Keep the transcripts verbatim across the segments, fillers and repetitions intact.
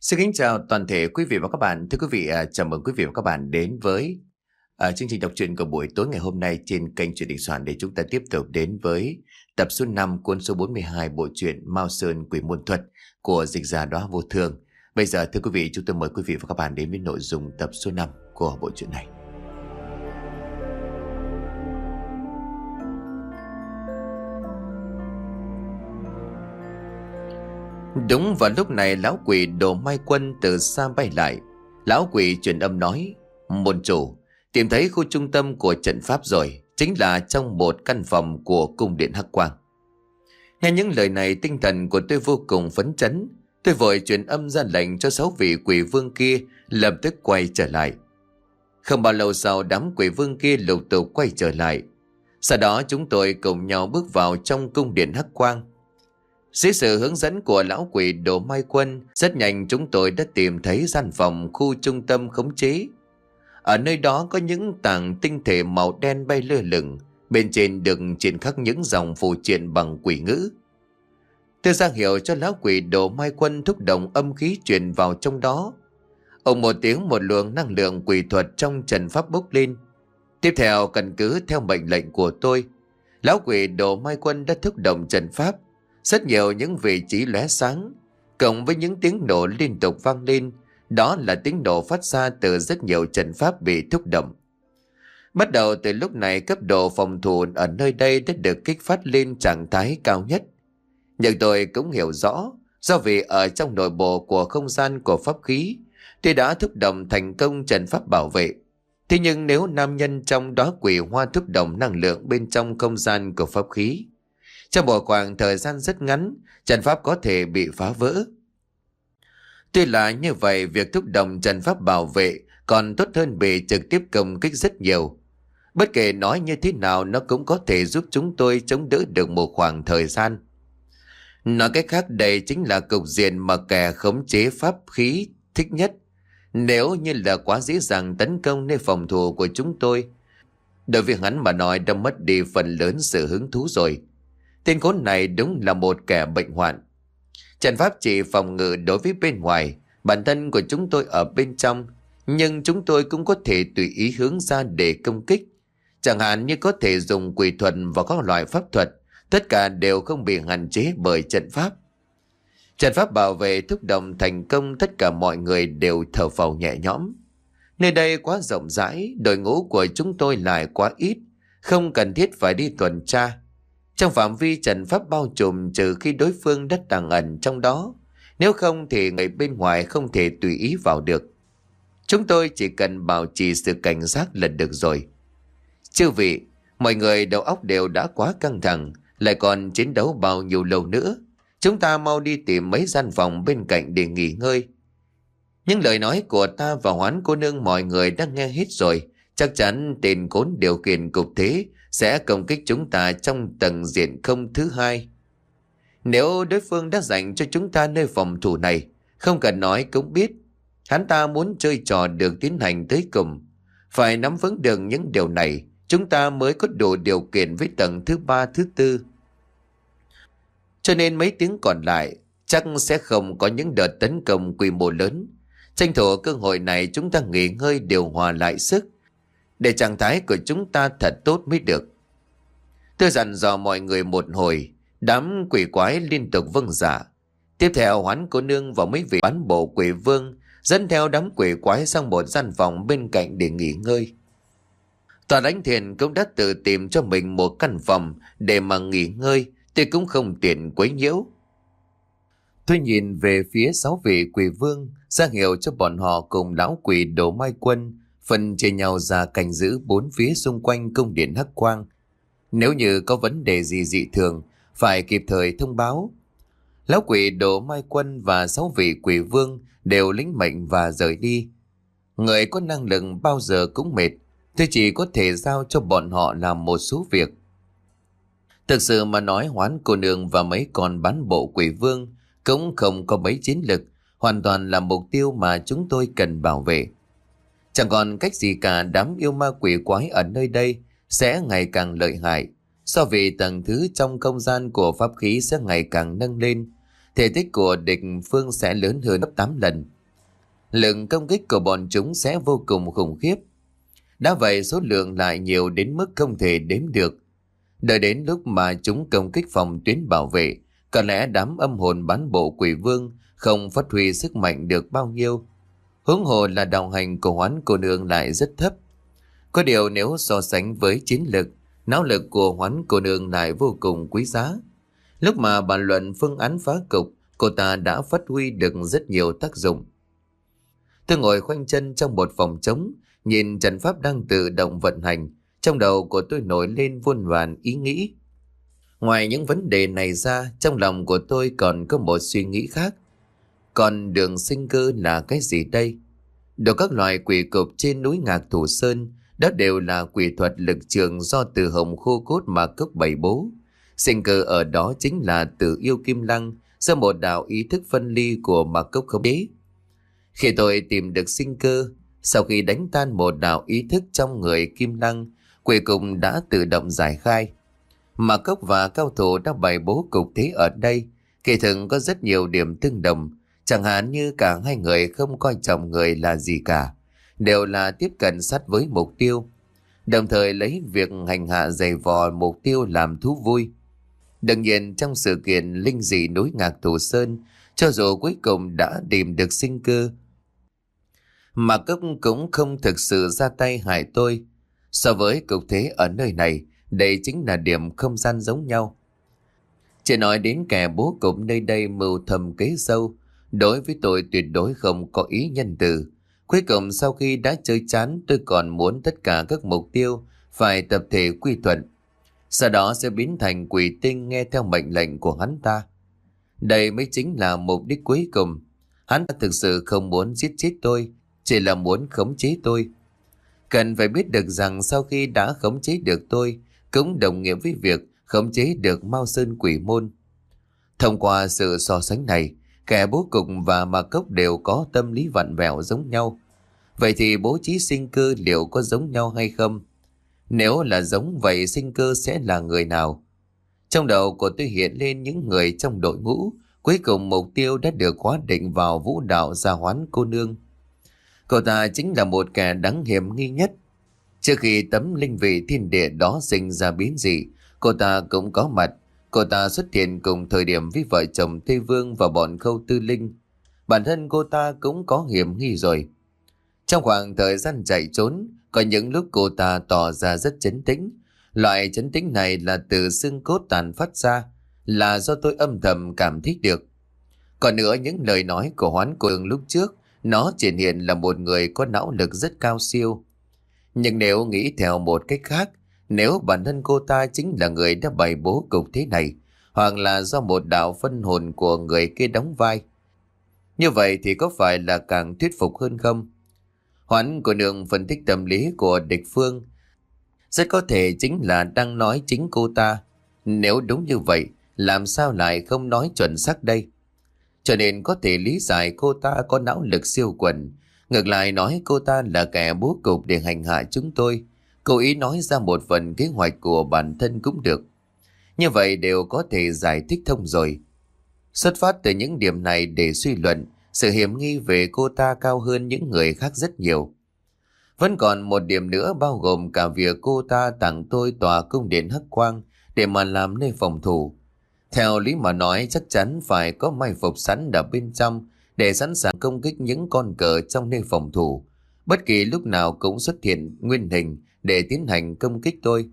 Xin kính chào toàn thể quý vị và các bạn. Thưa quý vị, à, chào mừng quý vị và các bạn đến với à, chương trình đọc truyện của buổi tối ngày hôm nay trên kênh Truyện Đình Soạn để chúng ta tiếp tục đến với tập số năm cuốn số bốn mươi hai bộ truyện Mao Sơn Quỷ Môn Thuật của dịch giả Đóa Vô Thương. Bây giờ thưa quý vị, chúng tôi mời quý vị và các bạn đến với nội dung tập số năm của bộ truyện này. Đúng vào lúc này, lão quỷ Đồ Mai Quân từ xa bay lại. Lão quỷ truyền âm nói: "Môn chủ, tìm thấy khu trung tâm của trận pháp rồi, chính là trong một căn phòng của cung điện Hắc Quang." Nghe những lời này, tinh thần của tôi vô cùng phấn chấn. Tôi vội truyền âm ra lệnh cho sáu vị quỷ vương kia lập tức quay trở lại. Không bao lâu sau, đám quỷ vương kia lục tục quay trở lại. Sau đó chúng tôi cùng nhau bước vào trong cung điện Hắc Quang. Dưới sự hướng dẫn của lão quỷ Đồ Mai Quân, rất nhanh chúng tôi đã tìm thấy gian phòng khu trung tâm khống chế. Ở nơi đó có những tảng tinh thể màu đen bay lơ lửng, bên trên được triển khắc những dòng phù triện bằng quỷ ngữ. Tôi ra hiệu cho lão quỷ Đồ Mai Quân thúc động âm khí truyền vào trong đó. Ông một tiếng, một luồng năng lượng quỷ thuật trong trận pháp bốc lên. Tiếp theo, căn cứ theo mệnh lệnh của tôi, lão quỷ Đồ Mai Quân đã thúc động trận pháp. Rất nhiều những vị trí lóe sáng, cộng với những tiếng nổ liên tục vang lên. Đó là tiếng nổ phát ra từ rất nhiều trận pháp bị thúc động. Bắt đầu từ lúc này, cấp độ phòng thủ ở nơi đây đã được kích phát lên trạng thái cao nhất. Nhưng tôi cũng hiểu rõ, do vì ở trong nội bộ của không gian của pháp khí, tôi đã thúc động thành công trận pháp bảo vệ. Thế nhưng nếu nam nhân trong đó quỷ hoa thúc động năng lượng bên trong không gian của pháp khí, trong một khoảng thời gian rất ngắn, trận pháp có thể bị phá vỡ. Tuy là như vậy, việc thúc động trận pháp bảo vệ còn tốt hơn bị trực tiếp công kích rất nhiều. Bất kể nói như thế nào, nó cũng có thể giúp chúng tôi chống đỡ được một khoảng thời gian. Nói cách khác, đây chính là cục diện mà kẻ khống chế pháp khí thích nhất. Nếu như là quá dễ dàng tấn công nơi phòng thủ của chúng tôi, đối với hắn mà nói đã mất đi phần lớn sự hứng thú rồi. Tên khốn này đúng là một kẻ bệnh hoạn. Trận pháp chỉ phòng ngự đối với bên ngoài, bản thân của chúng tôi ở bên trong, nhưng chúng tôi cũng có thể tùy ý hướng ra để công kích. Chẳng hạn như có thể dùng quỷ thuật và các loại pháp thuật, tất cả đều không bị hạn chế bởi trận pháp. Trận pháp bảo vệ thúc động thành công, tất cả mọi người đều thở phào nhẹ nhõm. Nơi đây quá rộng rãi, đội ngũ của chúng tôi lại quá ít, không cần thiết phải đi tuần tra. Trong phạm vi trận pháp bao trùm, trừ khi đối phương đất đang ẩn trong đó, nếu không thì người bên ngoài không thể tùy ý vào được. Chúng tôi chỉ cần bảo trì sự cảnh giác là được rồi. Chư vị, mọi người đầu óc đều đã quá căng thẳng, lại còn chiến đấu bao nhiêu lâu nữa. Chúng ta mau đi tìm mấy gian phòng bên cạnh để nghỉ ngơi. Những lời nói của ta và Hoán cô nương mọi người đã nghe hết rồi. Chắc chắn tên khốn điều khiển cục thế sẽ công kích chúng ta trong tầng diện không thứ hai. Nếu đối phương đã dành cho chúng ta nơi phòng thủ này, không cần nói cũng biết, hắn ta muốn chơi trò được tiến hành tới cùng. Phải nắm vững được những điều này, chúng ta mới có đủ điều kiện với tầng thứ ba, thứ tư. Cho nên mấy tiếng còn lại chắc sẽ không có những đợt tấn công quy mô lớn. Tranh thủ cơ hội này, chúng ta nghỉ ngơi điều hòa lại sức, để trạng thái của chúng ta thật tốt mới được. Tôi dặn dò mọi người một hồi, đám quỷ quái liên tục vâng dạ. Tiếp theo, Hoán cô nương và mấy vị bán bộ quỷ vương dẫn theo đám quỷ quái sang một gian phòng bên cạnh để nghỉ ngơi. Toàn Ánh Thiền cũng đã tự tìm cho mình một căn phòng để mà nghỉ ngơi, tôi cũng không tiện quấy nhiễu. Tôi nhìn về phía sáu vị quỷ vương, ra hiệu cho bọn họ cùng lão quỷ Đồ Mai Quân phân chia nhau ra canh giữ bốn phía xung quanh cung điện Hắc Quang. Nếu như có vấn đề gì dị thường, phải kịp thời thông báo. Lão quỷ Đồ Mai Quân và sáu vị quỷ vương đều lĩnh mệnh và rời đi. Người có năng lực bao giờ cũng mệt, tôi chỉ có thể giao cho bọn họ làm một số việc. Thực sự mà nói, Hoán cô nương và mấy con bán bộ quỷ vương cũng không có mấy chiến lực, hoàn toàn là mục tiêu mà chúng tôi cần bảo vệ. Chẳng còn cách gì cả, đám yêu ma quỷ quái ở nơi đây sẽ ngày càng lợi hại. So vì tầng thứ trong không gian của pháp khí sẽ ngày càng nâng lên, thể tích của địch phương sẽ lớn hơn gấp tám lần. Lượng công kích của bọn chúng sẽ vô cùng khủng khiếp. Đã vậy số lượng lại nhiều đến mức không thể đếm được. Đợi đến lúc mà chúng công kích phòng tuyến bảo vệ, có lẽ đám âm hồn bán bộ quỷ vương không phát huy sức mạnh được bao nhiêu. Huống hồ là đạo hành của Hoán cô nương lại rất thấp. Có điều nếu so sánh với chiến lực, não lực của Hoán cô nương lại vô cùng quý giá. Lúc mà bàn luận phương án phá cục, cô ta đã phát huy được rất nhiều tác dụng. Tôi ngồi khoanh chân trong một phòng trống, nhìn trận pháp đang tự động vận hành. Trong đầu của tôi nổi lên muôn vàn ý nghĩ. Ngoài những vấn đề này ra, trong lòng của tôi còn có một suy nghĩ khác. Còn đường sinh cơ là cái gì đây? Đồ các loại quỷ cục trên núi Ngạc Thủ Sơn, đó đều là quỷ thuật lực trường do từ hồng khô cốt mà cốc bày bố. Sinh cơ ở đó chính là từ yêu kim lăng, do một đạo ý thức phân ly của mà cốc khống chế. Khi tôi tìm được sinh cơ, sau khi đánh tan một đạo ý thức trong người kim lăng, quỷ cục đã tự động giải khai. Mà cốc và cao thủ đã bày bố cục thế ở đây, kỳ thực có rất nhiều điểm tương đồng. Chẳng hạn như cả hai người không coi trọng người là gì cả, đều là tiếp cận sát với mục tiêu, đồng thời lấy việc hành hạ giày vò mục tiêu làm thú vui. Đương nhiên trong sự kiện linh dị núi Ngạc Thủ Sơn, cho dù cuối cùng đã tìm được sinh cơ, mà cốc cũng không thực sự ra tay hại tôi. So với cục thế ở nơi này, đây chính là điểm không gian giống nhau. Chỉ nói đến kẻ bố cục nơi đây mưu thầm kế sâu, đối với tôi tuyệt đối không có ý nhân từ. Cuối cùng sau khi đã chơi chán, tôi còn muốn tất cả các mục tiêu phải tập thể quy thuận, sau đó sẽ biến thành quỷ tinh nghe theo mệnh lệnh của hắn ta. Đây mới chính là mục đích cuối cùng. Hắn ta thực sự không muốn giết chết tôi, chỉ là muốn khống chế tôi. Cần phải biết được rằng sau khi đã khống chế được tôi, cũng đồng nghĩa với việc khống chế được Mao Sơn Quỷ Môn. Thông qua sự so sánh này, kẻ bố cục và ma cốc đều có tâm lý vặn vẹo giống nhau. Vậy thì bố trí sinh cơ liệu có giống nhau hay không? Nếu là giống vậy, sinh cơ sẽ là người nào? Trong đầu của tôi hiện lên những người trong đội ngũ. Cuối cùng mục tiêu đã được hóa định vào vũ đạo Gia Hoán cô nương. Cô ta chính là một kẻ đáng hiểm nghi nhất. Trước khi tấm linh vị thiên địa đó sinh ra biến dị, cô ta cũng có mặt. Cô ta xuất hiện cùng thời điểm với vợ chồng Tây Vương và bọn Khâu Tư Linh. Bản thân cô ta cũng có hiểm nghi rồi. Trong khoảng thời gian chạy trốn, có những lúc cô ta tỏ ra rất trấn tĩnh. Loại trấn tĩnh này là từ xương cốt tàn phát ra, là do tôi âm thầm cảm thích được. Còn nữa, những lời nói của Hoán cô nương lúc trước, nó triển hiện là một người có não lực rất cao siêu. Nhưng nếu nghĩ theo một cách khác, nếu bản thân cô ta chính là người đã bày bố cục thế này, hoặc là do một đạo phân hồn của người kia đóng vai, như vậy thì có phải là càng thuyết phục hơn không? Hoán cô nương phân tích tâm lý của địch phương, rất có thể chính là đang nói chính cô ta. Nếu đúng như vậy, làm sao lại không nói chuẩn xác đây? Cho nên có thể lý giải cô ta có não lực siêu quần. Ngược lại nói cô ta là kẻ bố cục để hành hạ chúng tôi, cố ý nói ra một phần kế hoạch của bản thân cũng được. Như vậy đều có thể giải thích thông rồi. Xuất phát từ những điểm này để suy luận, sự hiểm nghi về cô ta cao hơn những người khác rất nhiều. Vẫn còn một điểm nữa, bao gồm cả việc cô ta tặng tôi tòa cung điện Hắc Quang để mà làm nơi phòng thủ. Theo lý mà nói, chắc chắn phải có mai phục sẵn ở bên trong để sẵn sàng công kích những con cờ trong nơi phòng thủ. Bất kỳ lúc nào cũng xuất hiện nguyên hình để tiến hành công kích tôi.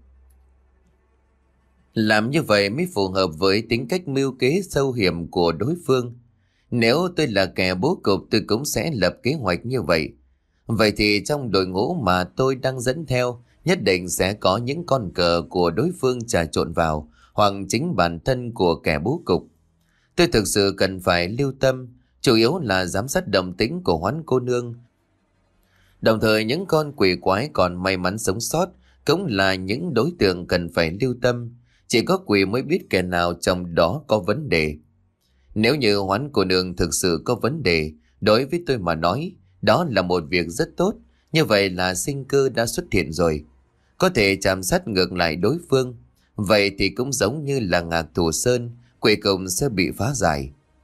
Làm như vậy mới phù hợp với tính cách mưu kế sâu hiểm của đối phương. Nếu tôi là kẻ bố cục, tôi cũng sẽ lập kế hoạch như vậy. Vậy thì trong đội ngũ mà tôi đang dẫn theo, nhất định sẽ có những con cờ của đối phương trà trộn vào, hoặc chính bản thân của kẻ bố cục. Tôi thực sự cần phải lưu tâm, chủ yếu là giám sát động tĩnh của Hoán cô nương. Đồng thời những con quỷ quái còn may mắn sống sót cũng là những đối tượng cần phải lưu tâm. Chỉ có quỷ mới biết kẻ nào trong đó có vấn đề. Nếu như Hoán cô nương thực sự có vấn đề, đối với tôi mà nói, đó là một việc rất tốt. Như vậy là sinh cơ đã xuất hiện rồi, có thể chạm sát ngược lại đối phương. Vậy thì cũng giống như là Ngạc Thủ Sơn, quỷ cùng sẽ bị phá giải.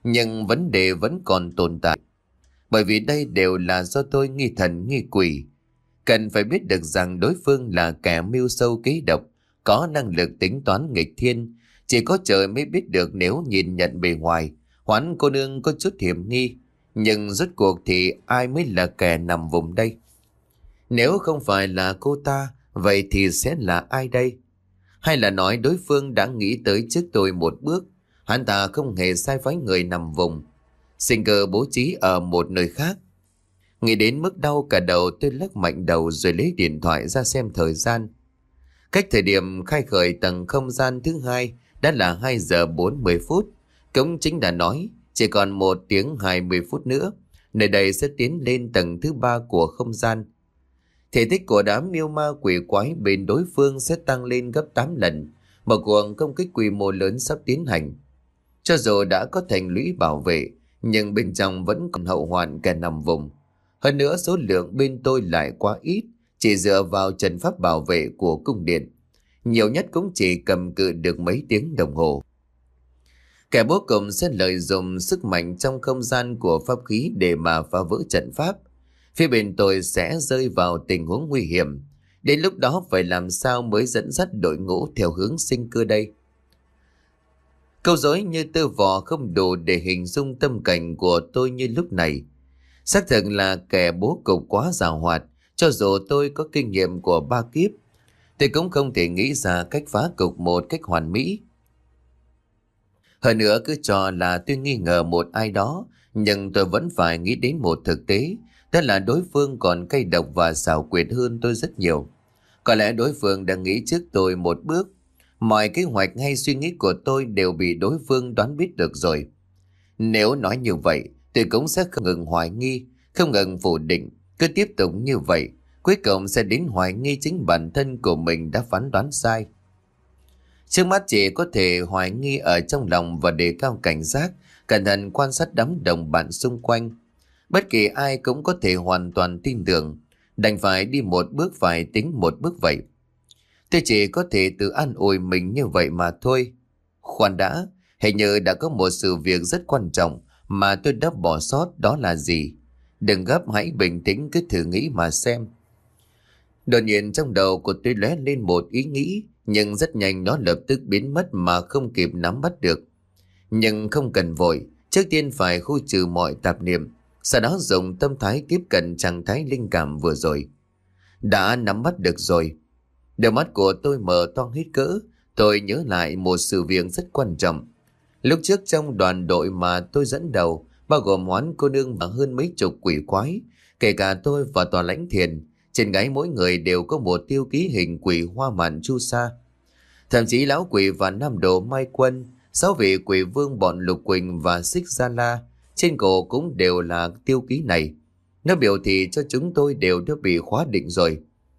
Nhưng vấn đề vẫn còn tồn tại. Bởi vì đây đều là do tôi nghi thần nghi quỷ. Cần phải biết được rằng đối phương là kẻ mưu sâu kế độc, có năng lực tính toán nghịch thiên. Chỉ có trời mới biết được nếu nhìn nhận bề ngoài, Hoán cô nương có chút hiểm nghi. Nhưng rốt cuộc thì ai mới là kẻ nằm vùng đây? Nếu không phải là cô ta, vậy thì sẽ là ai đây? Hay là nói đối phương đã nghĩ tới trước tôi một bước, hắn ta không hề sai phái người nằm vùng, sinh cơ bố trí ở một nơi khác. Nghĩ đến mức đau cả đầu, tôi lắc mạnh đầu rồi lấy điện thoại ra xem thời gian. Cách thời điểm khai khởi tầng không gian thứ hai đã là hai giờ bốn mươi phút. Cũng chính đã nói chỉ còn một tiếng hai mươi phút nữa, nơi đây sẽ tiến lên tầng thứ ba của không gian. Thể tích của đám miêu ma quỷ quái bên đối phương sẽ tăng lên gấp tám lần. Một cuộc công kích quy mô lớn sắp tiến hành. Cho dù đã có thành lũy bảo vệ, nhưng bên trong vẫn còn hậu hoạn kẻ nằm vùng. Hơn nữa số lượng bên tôi lại quá ít, chỉ dựa vào trận pháp bảo vệ của cung điện, nhiều nhất cũng chỉ cầm cự được mấy tiếng đồng hồ. Kẻ bố cùng sẽ lợi dụng sức mạnh trong không gian của pháp khí để mà phá vỡ trận pháp. Phía bên tôi sẽ rơi vào tình huống nguy hiểm. Đến lúc đó phải làm sao mới dẫn dắt đội ngũ theo hướng sinh cơ đây? Câu dối như tơ vò không đủ để hình dung tâm cảnh của tôi như lúc này. Xác thực là kẻ bố cục quá giàu hoạt. Cho dù tôi có kinh nghiệm của ba kiếp, tôi cũng không thể nghĩ ra cách phá cục một cách hoàn mỹ. Hơn nữa cứ cho là tôi nghi ngờ một ai đó, nhưng tôi vẫn phải nghĩ đến một thực tế, đó là đối phương còn cay độc và xảo quyệt hơn tôi rất nhiều. Có lẽ đối phương đã nghĩ trước tôi một bước. Mọi kế hoạch hay suy nghĩ của tôi đều bị đối phương đoán biết được rồi. Nếu nói như vậy, tôi cũng sẽ không ngừng hoài nghi, không ngừng phủ định. Cứ tiếp tục như vậy, cuối cùng sẽ đến hoài nghi chính bản thân của mình đã phán đoán sai. Trước mắt chỉ có thể hoài nghi ở trong lòng và đề cao cảnh giác, cẩn thận quan sát đám đồng bạn xung quanh. Bất kỳ ai cũng có thể hoàn toàn tin tưởng, đành phải đi một bước phải tính một bước vậy. Tôi chỉ có thể tự an ủi mình như vậy mà thôi. Khoan đã, hình như đã có một sự việc rất quan trọng mà tôi đã bỏ sót, đó là gì? Đừng gấp, hãy bình tĩnh cứ thử nghĩ mà xem. Đột nhiên trong đầu của tôi lóe lên một ý nghĩ, nhưng rất nhanh nó lập tức biến mất mà không kịp nắm bắt được. Nhưng không cần vội, trước tiên phải khu trừ mọi tạp niệm, sau đó dùng tâm thái tiếp cận trạng thái linh cảm vừa rồi. Đã nắm bắt được rồi. Đôi mắt của tôi mở to hết cỡ, tôi nhớ lại một sự việc rất quan trọng. Lúc trước trong đoàn đội mà tôi dẫn đầu, bao gồm Hoán cô nương và hơn mấy chục quỷ quái, kể cả tôi và Tòa Lãnh Thiền, trên gáy mỗi người đều có một tiêu ký hình quỷ hoa màn chu sa. Thậm chí lão quỷ và nam đồ Mai Quân, sáu vị quỷ vương bọn Lục Quỳnh và Xích Gia La, trên cổ cũng đều là tiêu ký này. Nó biểu thị cho chúng tôi đều đã bị khóa định rồi.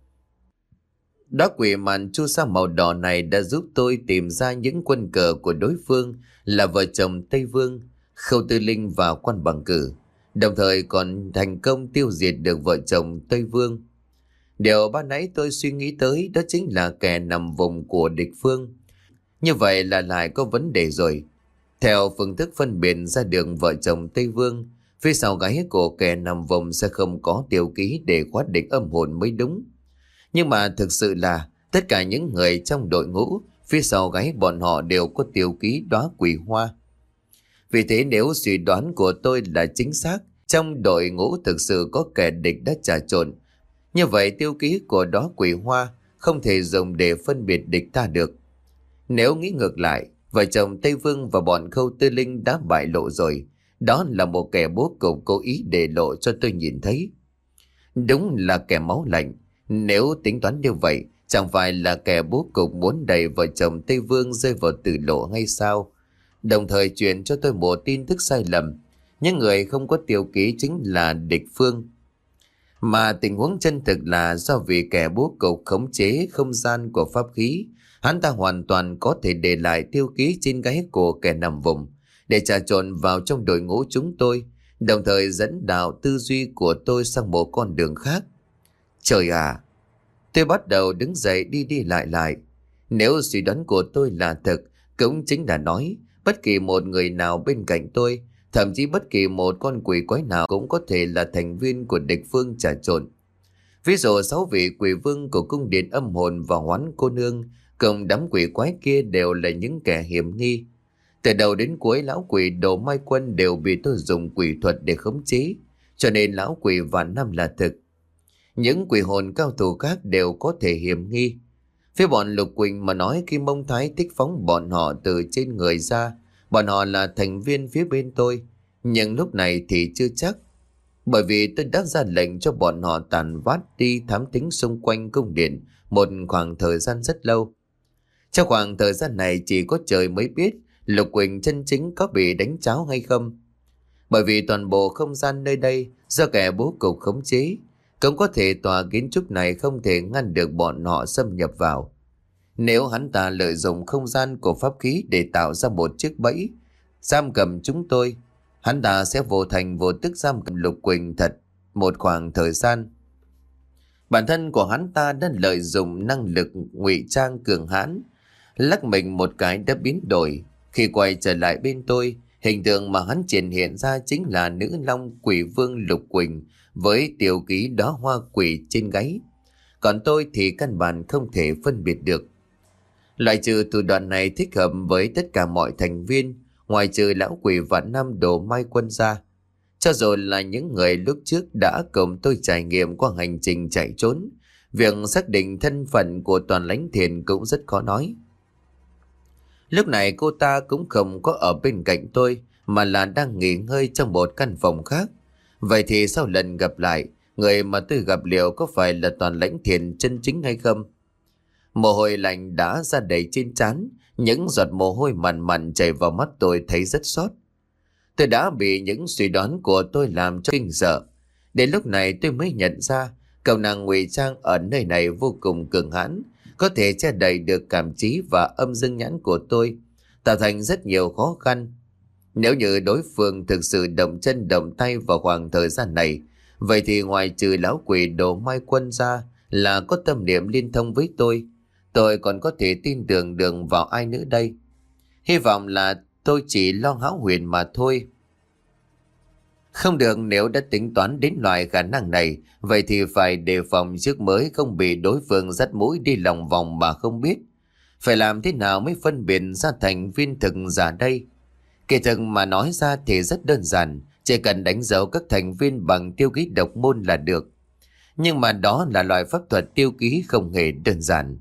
Đó quỷ màn chu sa màu đỏ này đã giúp tôi tìm ra những quân cờ của đối phương là vợ chồng Tây Vương, Khâu Tư Linh và Quan Bằng Cử, đồng thời còn thành công tiêu diệt được vợ chồng Tây Vương. Điều ban nãy tôi suy nghĩ tới đó chính là kẻ nằm vùng của địch phương. Như vậy là lại có vấn đề rồi. Theo phương thức phân biệt ra đường vợ chồng Tây Vương, phía sau gáy của kẻ nằm vùng sẽ không có tiêu ký để khóa định âm hồn mới đúng. Nhưng mà thực sự là tất cả những người trong đội ngũ, phía sau gáy bọn họ đều có tiêu ký đóa quỷ hoa. Vì thế nếu suy đoán của tôi là chính xác, trong đội ngũ thực sự có kẻ địch đã trà trộn. Như vậy tiêu ký của đóa quỷ hoa không thể dùng để phân biệt địch ta được. Nếu nghĩ ngược lại, vợ chồng Tây Vương và bọn Khâu Tư Linh đã bại lộ rồi. Đó là một kẻ bố cục cố ý để lộ cho tôi nhìn thấy. Đúng là kẻ máu lạnh. Nếu tính toán như vậy, chẳng phải là kẻ bố cục muốn đẩy vợ chồng Tây Vương rơi vào tử lộ hay sao? Đồng thời truyền cho tôi một tin tức sai lầm. Những người không có tiêu ký chính là địch phương. Mà tình huống chân thực là do vì kẻ bố cục khống chế không gian của pháp khí, hắn ta hoàn toàn có thể để lại tiêu ký trên gáy của kẻ nằm vùng để trà trộn vào trong đội ngũ chúng tôi, đồng thời dẫn đạo tư duy của tôi sang một con đường khác. Trời à! Tôi bắt đầu đứng dậy đi đi lại lại. Nếu suy đoán của tôi là thật, cũng chính là nói bất kỳ một người nào bên cạnh tôi Thậm chí bất kỳ một con quỷ quái nào cũng có thể là thành viên của địch phương trà trộn. Ví dụ sáu vị quỷ vương của cung điện âm hồn và hoán cô nương cùng đám quỷ quái kia đều là những kẻ hiểm nghi. Từ đầu đến cuối lão quỷ Đồ Mai Quân đều bị tôi dùng quỷ thuật để khống chế, cho nên lão quỷ vạn năm là thực. Những quỷ hồn cao thủ khác đều có thể hiểm nghi. Phía bọn Lục Quỳnh mà nói khi Mông Thái thích phóng bọn họ từ trên người ra, bọn họ là thành viên phía bên tôi. Nhưng lúc này thì chưa chắc. Bởi vì tôi đã ra lệnh cho bọn họ tàn vát đi thám thính xung quanh cung điện một khoảng thời gian rất lâu. Trong khoảng thời gian này chỉ có trời mới biết Lục Quỳnh chân chính có bị đánh cháo hay không. Bởi vì toàn bộ không gian nơi đây do kẻ bố cục khống chế, cũng có thể tòa kiến trúc này không thể ngăn được bọn họ xâm nhập vào. Nếu hắn ta lợi dụng không gian của pháp khí để tạo ra một chiếc bẫy giam cầm chúng tôi, hắn ta sẽ vô thành vô tức giam cầm Lục Quỳnh thật một khoảng thời gian. Bản thân của hắn ta đã lợi dụng năng lực ngụy trang cường hãn, lắc mình một cái đã biến đổi. Khi quay trở lại bên tôi, hình tượng mà hắn triển hiện ra chính là nữ long quỷ vương Lục Quỳnh với tiểu ký đóa hoa quỷ trên gáy. Còn tôi thì căn bản không thể phân biệt được. Loại trừ thủ đoạn này thích hợp với tất cả mọi thành viên, ngoài trừ lão quỷ vạn năm Đồ Mai Quân ra. Cho dù là những người lúc trước đã cùng tôi trải nghiệm qua hành trình chạy trốn, việc xác định thân phận của Toàn Lãnh Thiền cũng rất khó nói. Lúc này cô ta cũng không có ở bên cạnh tôi, mà là đang nghỉ ngơi trong một căn phòng khác. Vậy thì sau lần gặp lại, người mà tôi gặp liệu có phải là Toàn Lãnh Thiền chân chính hay không? Mồ hôi lạnh đã ra đầy trên trán, những giọt mồ hôi mặn mặn chảy vào mắt tôi thấy rất xót. Tôi đã bị những suy đoán của tôi làm cho kinh sợ. Đến lúc này tôi mới nhận ra cậu nàng ngụy trang ở nơi này vô cùng cường hãn, có thể che đậy được cảm trí và âm dương nhãn của tôi, tạo thành rất nhiều khó khăn. Nếu như đối phương thực sự động chân động tay vào khoảng thời gian này, vậy thì ngoài trừ lão quỷ Đồ Mai Quân ra là có tâm niệm liên thông với tôi, tôi còn có thể tin tưởng được vào ai nữa đây? Hy vọng là tôi chỉ lo hão huyền mà thôi. Không được, nếu đã tính toán đến loại khả năng này, vậy thì phải đề phòng trước mới không bị đối phương dắt mũi đi lòng vòng mà không biết. Phải làm thế nào mới phân biệt ra thành viên thực giả đây? Kỳ thực mà nói ra thì rất đơn giản, chỉ cần đánh dấu các thành viên bằng tiêu ký độc môn là được. Nhưng mà đó là loại pháp thuật tiêu ký không hề đơn giản.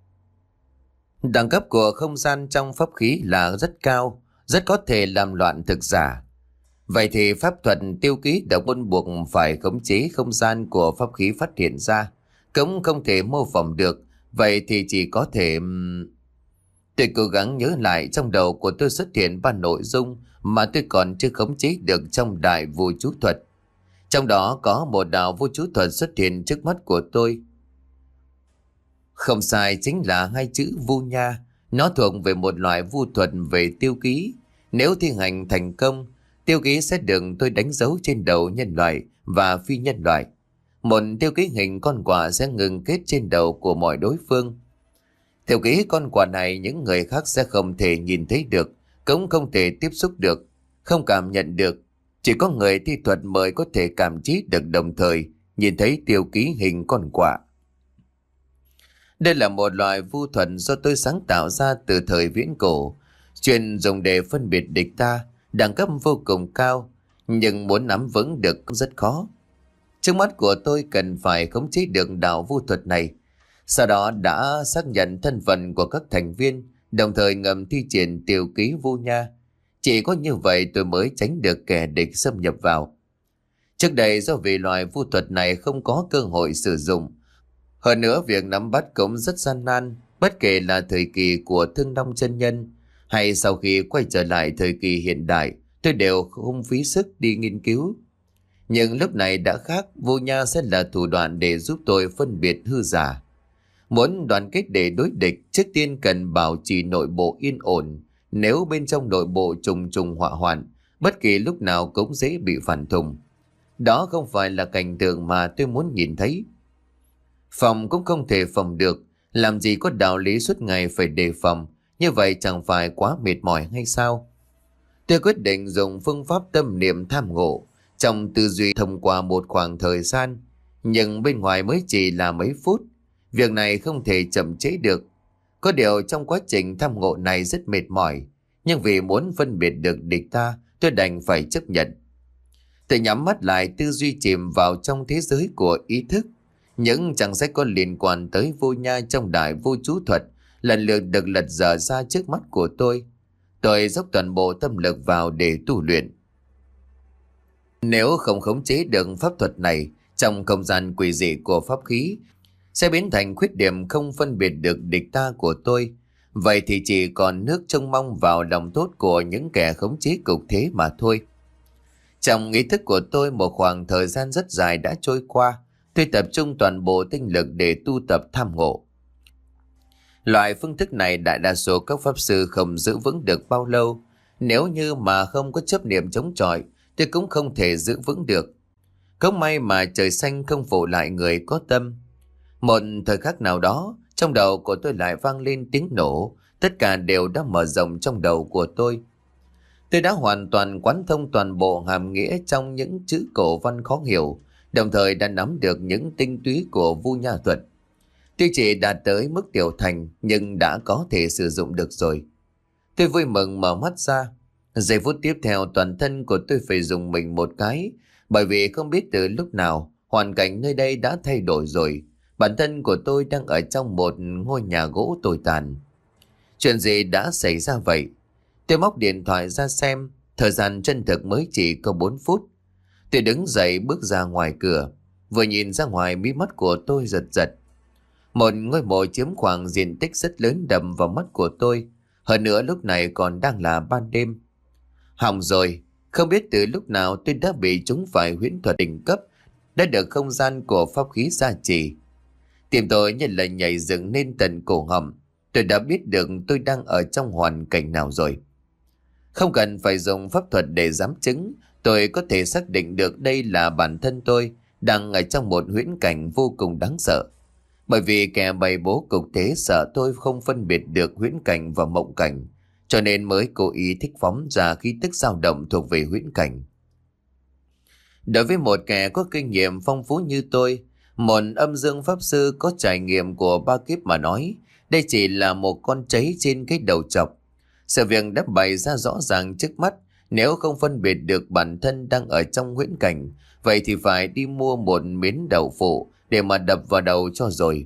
Đẳng cấp của không gian trong pháp khí là rất cao, rất có thể làm loạn thực giả. Vậy thì pháp thuật tiêu ký độc môn buộc phải khống chế không gian của pháp khí phát hiện ra, cũng không thể mô phỏng được. Vậy thì chỉ có thể... Tôi cố gắng nhớ lại, trong đầu của tôi xuất hiện ba nội dung mà tôi còn chưa khống chế được trong đại vô chú thuật. Trong đó có một đạo vô chú thuật xuất hiện trước mắt của tôi. Không sai, chính là hai chữ vu nha. Nó thuộc về một loại vu thuật về tiêu ký. Nếu thi hành thành công, tiêu ký sẽ được tôi đánh dấu trên đầu nhân loại và phi nhân loại. Một tiêu ký hình con quạ sẽ ngừng kết trên đầu của mọi đối phương. Tiêu ký con quạ này những người khác sẽ không thể nhìn thấy được, cũng không thể tiếp xúc được, không cảm nhận được. Chỉ có người thi thuật mới có thể cảm trí được, đồng thời nhìn thấy tiêu ký hình con quạ. Đây là một loại vu thuật do tôi sáng tạo ra từ thời viễn cổ, chuyên dùng để phân biệt địch ta, đẳng cấp vô cùng cao, nhưng muốn nắm vững được cũng rất khó. Trước mắt của tôi cần phải khống chế được đạo vu thuật này, sau đó đã xác nhận thân phận của các thành viên, đồng thời ngầm thi triển tiêu ký vu nha. Chỉ có như vậy tôi mới tránh được kẻ địch xâm nhập vào. Trước đây do vì loại vu thuật này không có cơ hội sử dụng, hơn nữa việc nắm bắt cũng rất gian nan, bất kể là thời kỳ của Thương Long chân nhân hay sau khi quay trở lại thời kỳ hiện đại, tôi đều không phí sức đi nghiên cứu. Nhưng lúc này đã khác, vu nha sẽ là thủ đoạn để giúp tôi phân biệt hư giả. Muốn đoàn kết để đối địch, trước tiên cần bảo trì nội bộ yên ổn. Nếu bên trong nội bộ trùng trùng họa hoạn, bất kỳ lúc nào cũng dễ bị phản thùng. Đó không phải là cảnh tượng mà tôi muốn nhìn thấy. Phòng cũng không thể phòng được, làm gì có đạo lý suốt ngày phải đề phòng, như vậy chẳng phải quá mệt mỏi hay sao? Tôi quyết định dùng phương pháp tâm niệm tham ngộ trong tư duy thông qua một khoảng thời gian, nhưng bên ngoài mới chỉ là mấy phút. Việc này không thể chậm chế được. Có điều trong quá trình tham ngộ này rất mệt mỏi, nhưng vì muốn phân biệt được địch ta, tôi đành phải chấp nhận. Tôi nhắm mắt lại, tư duy chìm vào trong thế giới của ý thức. Những trang sách có liên quan tới vô nha trong đại vô chú thuật lần lượt được lật dở ra trước mắt của tôi. Tôi dốc toàn bộ tâm lực vào để tu luyện. Nếu không khống chế được pháp thuật này trong không gian quỷ dị của pháp khí, sẽ biến thành khuyết điểm không phân biệt được địch ta của tôi. Vậy thì chỉ còn nước trông mong vào lòng tốt của những kẻ khống chế cục thế mà thôi. Trong ý thức của tôi, một khoảng thời gian rất dài đã trôi qua. Tôi tập trung toàn bộ tinh lực để tu tập tham ngộ. Loại phương thức này đại đa số các pháp sư không giữ vững được bao lâu. Nếu như mà không có chấp niệm chống chọi, tôi cũng không thể giữ vững được. Có may mà trời xanh không phụ lại người có tâm. Một thời khắc nào đó, trong đầu của tôi lại vang lên tiếng nổ. Tất cả đều đã mở rộng trong đầu của tôi. Tôi đã hoàn toàn quán thông toàn bộ hàm nghĩa trong những chữ cổ văn khó hiểu, đồng thời đã nắm được những tinh túy của vu nha thuật. Tuy chỉ đạt tới mức tiểu thành, nhưng đã có thể sử dụng được rồi. Tôi vui mừng mở mắt ra. Giây phút tiếp theo, toàn thân của tôi phải dùng mình một cái, bởi vì không biết từ lúc nào hoàn cảnh nơi đây đã thay đổi rồi. Bản thân của tôi đang ở trong một ngôi nhà gỗ tồi tàn. Chuyện gì đã xảy ra vậy? Tôi móc điện thoại ra xem, thời gian chân thực mới chỉ có bốn phút. Tôi đứng dậy bước ra ngoài cửa. Vừa nhìn ra ngoài, mí mắt của tôi giật giật. Một ngôi mộ chiếm khoảng diện tích rất lớn đập vào mắt của tôi. Hơn nữa lúc này còn đang là ban đêm. Hỏng rồi, không biết từ lúc nào tôi đã bị chúng phải huyễn thuật đỉnh cấp, đã được không gian của pháp khí gia trì. Tim tôi như là nhảy dựng lên tận cổ họng. Tôi đã biết được tôi đang ở trong hoàn cảnh nào rồi. Không cần phải dùng pháp thuật để giám chứng, tôi có thể xác định được đây là bản thân tôi đang ở trong một huyễn cảnh vô cùng đáng sợ. Bởi vì kẻ bày bố cục thế sợ tôi không phân biệt được huyễn cảnh và mộng cảnh, cho nên mới cố ý thích phóng ra khí tức dao động thuộc về huyễn cảnh. Đối với một kẻ có kinh nghiệm phong phú như tôi, một âm dương pháp sư có trải nghiệm của ba kiếp mà nói, đây chỉ là một con cháy trên cái đầu chọc. Sự việc đã bày ra rõ ràng trước mắt. Nếu không phân biệt được bản thân đang ở trong huyễn cảnh, vậy thì phải đi mua một miếng đậu phụ để mà đập vào đầu cho rồi.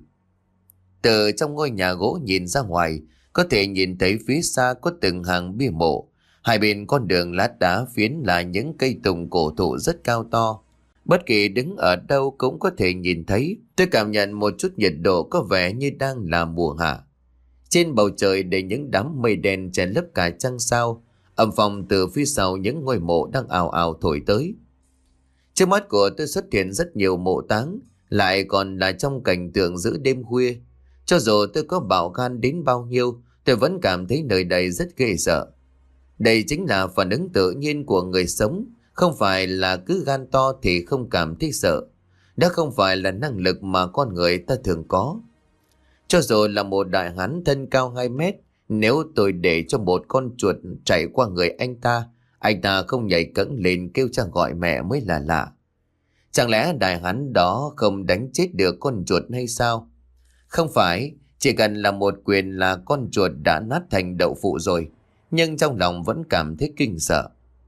Từ trong ngôi nhà gỗ nhìn ra ngoài, có thể nhìn thấy phía xa có từng hàng bia mộ. Hai bên con đường lát đá phiến là những cây tùng cổ thụ rất cao to. Bất kỳ đứng ở đâu cũng có thể nhìn thấy. Tôi cảm nhận một chút nhiệt độ có vẻ như đang là mùa hạ. Trên bầu trời đầy những đám mây đen che lấp cả trăng sao. Âm phong từ phía sau những ngôi mộ đang ào ào thổi tới. Trước mắt của tôi xuất hiện rất nhiều mộ táng, lại còn là trong cảnh tượng giữa đêm khuya. Cho dù tôi có bạo gan đến bao nhiêu, tôi vẫn cảm thấy nơi đây rất ghê sợ. Đây chính là phản ứng tự nhiên của người sống, không phải là cứ gan to thì không cảm thấy sợ. Đó không phải là năng lực mà con người ta thường có. Cho dù là một đại hán thân cao hai mét, nếu tôi để cho một con chuột chạy qua người anh ta, anh ta không nhảy cẫng lên kêu cha gọi mẹ mới là lạ. Chẳng lẽ đại hán đó không đánh chết được con chuột hay sao? Không phải, chỉ cần là một quyền là con chuột đã nát thành đậu phụ rồi, nhưng trong lòng vẫn cảm thấy kinh sợ.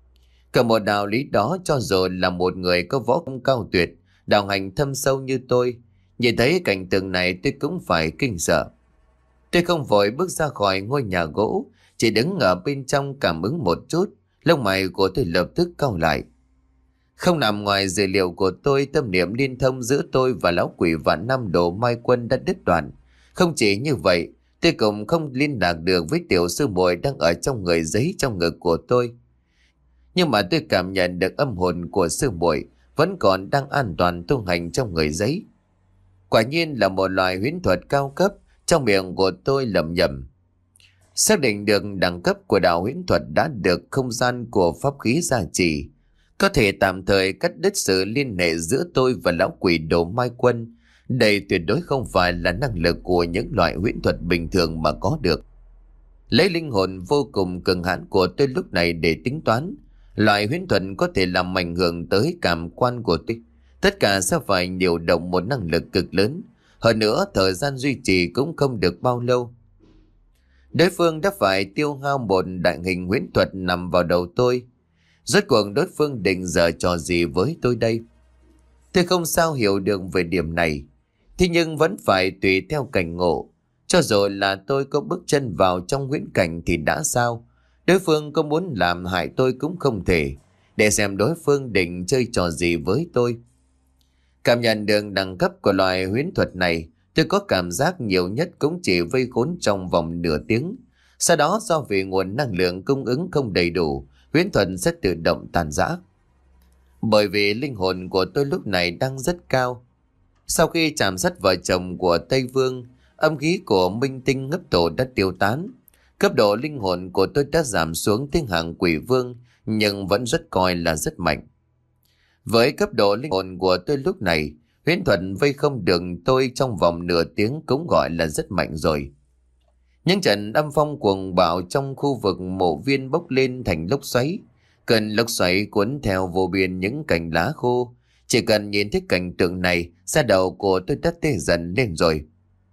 Cả một đạo lý đó, cho dù là một người có võ công cao tuyệt, đạo hành thâm sâu như tôi, nhìn thấy cảnh tượng này tôi cũng phải kinh sợ. Tôi không vội bước ra khỏi ngôi nhà gỗ, chỉ đứng ở bên trong cảm ứng một chút, lông mày của tôi lập tức cau lại. Không nằm ngoài dữ liệu của tôi, tâm niệm liên thông giữa tôi và lão quỷ vạn năm Đồ Mai Quân đã đứt đoạn. Không chỉ như vậy, tôi cũng không liên lạc được với tiểu sư muội đang ở trong người giấy trong ngực của tôi. Nhưng mà tôi cảm nhận được âm hồn của sư muội vẫn còn đang an toàn tu hành trong người giấy. Quả nhiên là một loại huyễn thuật cao cấp, trong miệng của tôi lẩm nhẩm. Xác định được đẳng cấp của đạo huyễn thuật đã được không gian của pháp khí gia trì, có thể tạm thời cắt đứt sự liên hệ giữa tôi và lão quỷ Đồ Mai Quân. Đây tuyệt đối không phải là năng lực của những loại huyễn thuật bình thường mà có được. Lấy linh hồn vô cùng cường hãn của tôi lúc này để tính toán, loại huyễn thuật có thể làm ảnh hưởng tới cảm quan của tôi. Tất cả sẽ phải điều động một năng lực cực lớn. Hơn nữa, thời gian duy trì cũng không được bao lâu. Đối phương đã phải tiêu hao một đại hình huyễn thuật nằm vào đầu tôi. Rốt cuộc đối phương định giở trò gì với tôi đây? Tôi không sao hiểu được về điểm này. Thế nhưng vẫn phải tùy theo cảnh ngộ. Cho dù là tôi có bước chân vào trong huyễn cảnh thì đã sao? Đối phương có muốn làm hại tôi cũng không thể. Để xem đối phương định chơi trò gì với tôi. Cảm nhận được đẳng cấp của loài huyễn thuật này, tôi có cảm giác nhiều nhất cũng chỉ vây khốn trong vòng nửa tiếng. Sau đó do vì nguồn năng lượng cung ứng không đầy đủ, huyễn thuật sẽ tự động tàn rã. Bởi vì linh hồn của tôi lúc này đang rất cao. Sau khi chạm sát vợ chồng của Tây Vương, âm khí của Minh Tinh ngấp tổ đã tiêu tán. Cấp độ linh hồn của tôi đã giảm xuống tiếng hạng quỷ vương, nhưng vẫn rất coi là rất mạnh. Với cấp độ linh hồn của tôi lúc này, huyễn thuật vây không được tôi trong vòng nửa tiếng cũng gọi là rất mạnh rồi. Những trận âm phong cuồng bạo trong khu vực mộ viên bốc lên thành lốc xoáy. Cơn lốc xoáy cuốn theo vô biên những cành lá khô. Chỉ cần nhìn thấy cảnh tượng này, da đầu của tôi đã tê dần lên rồi.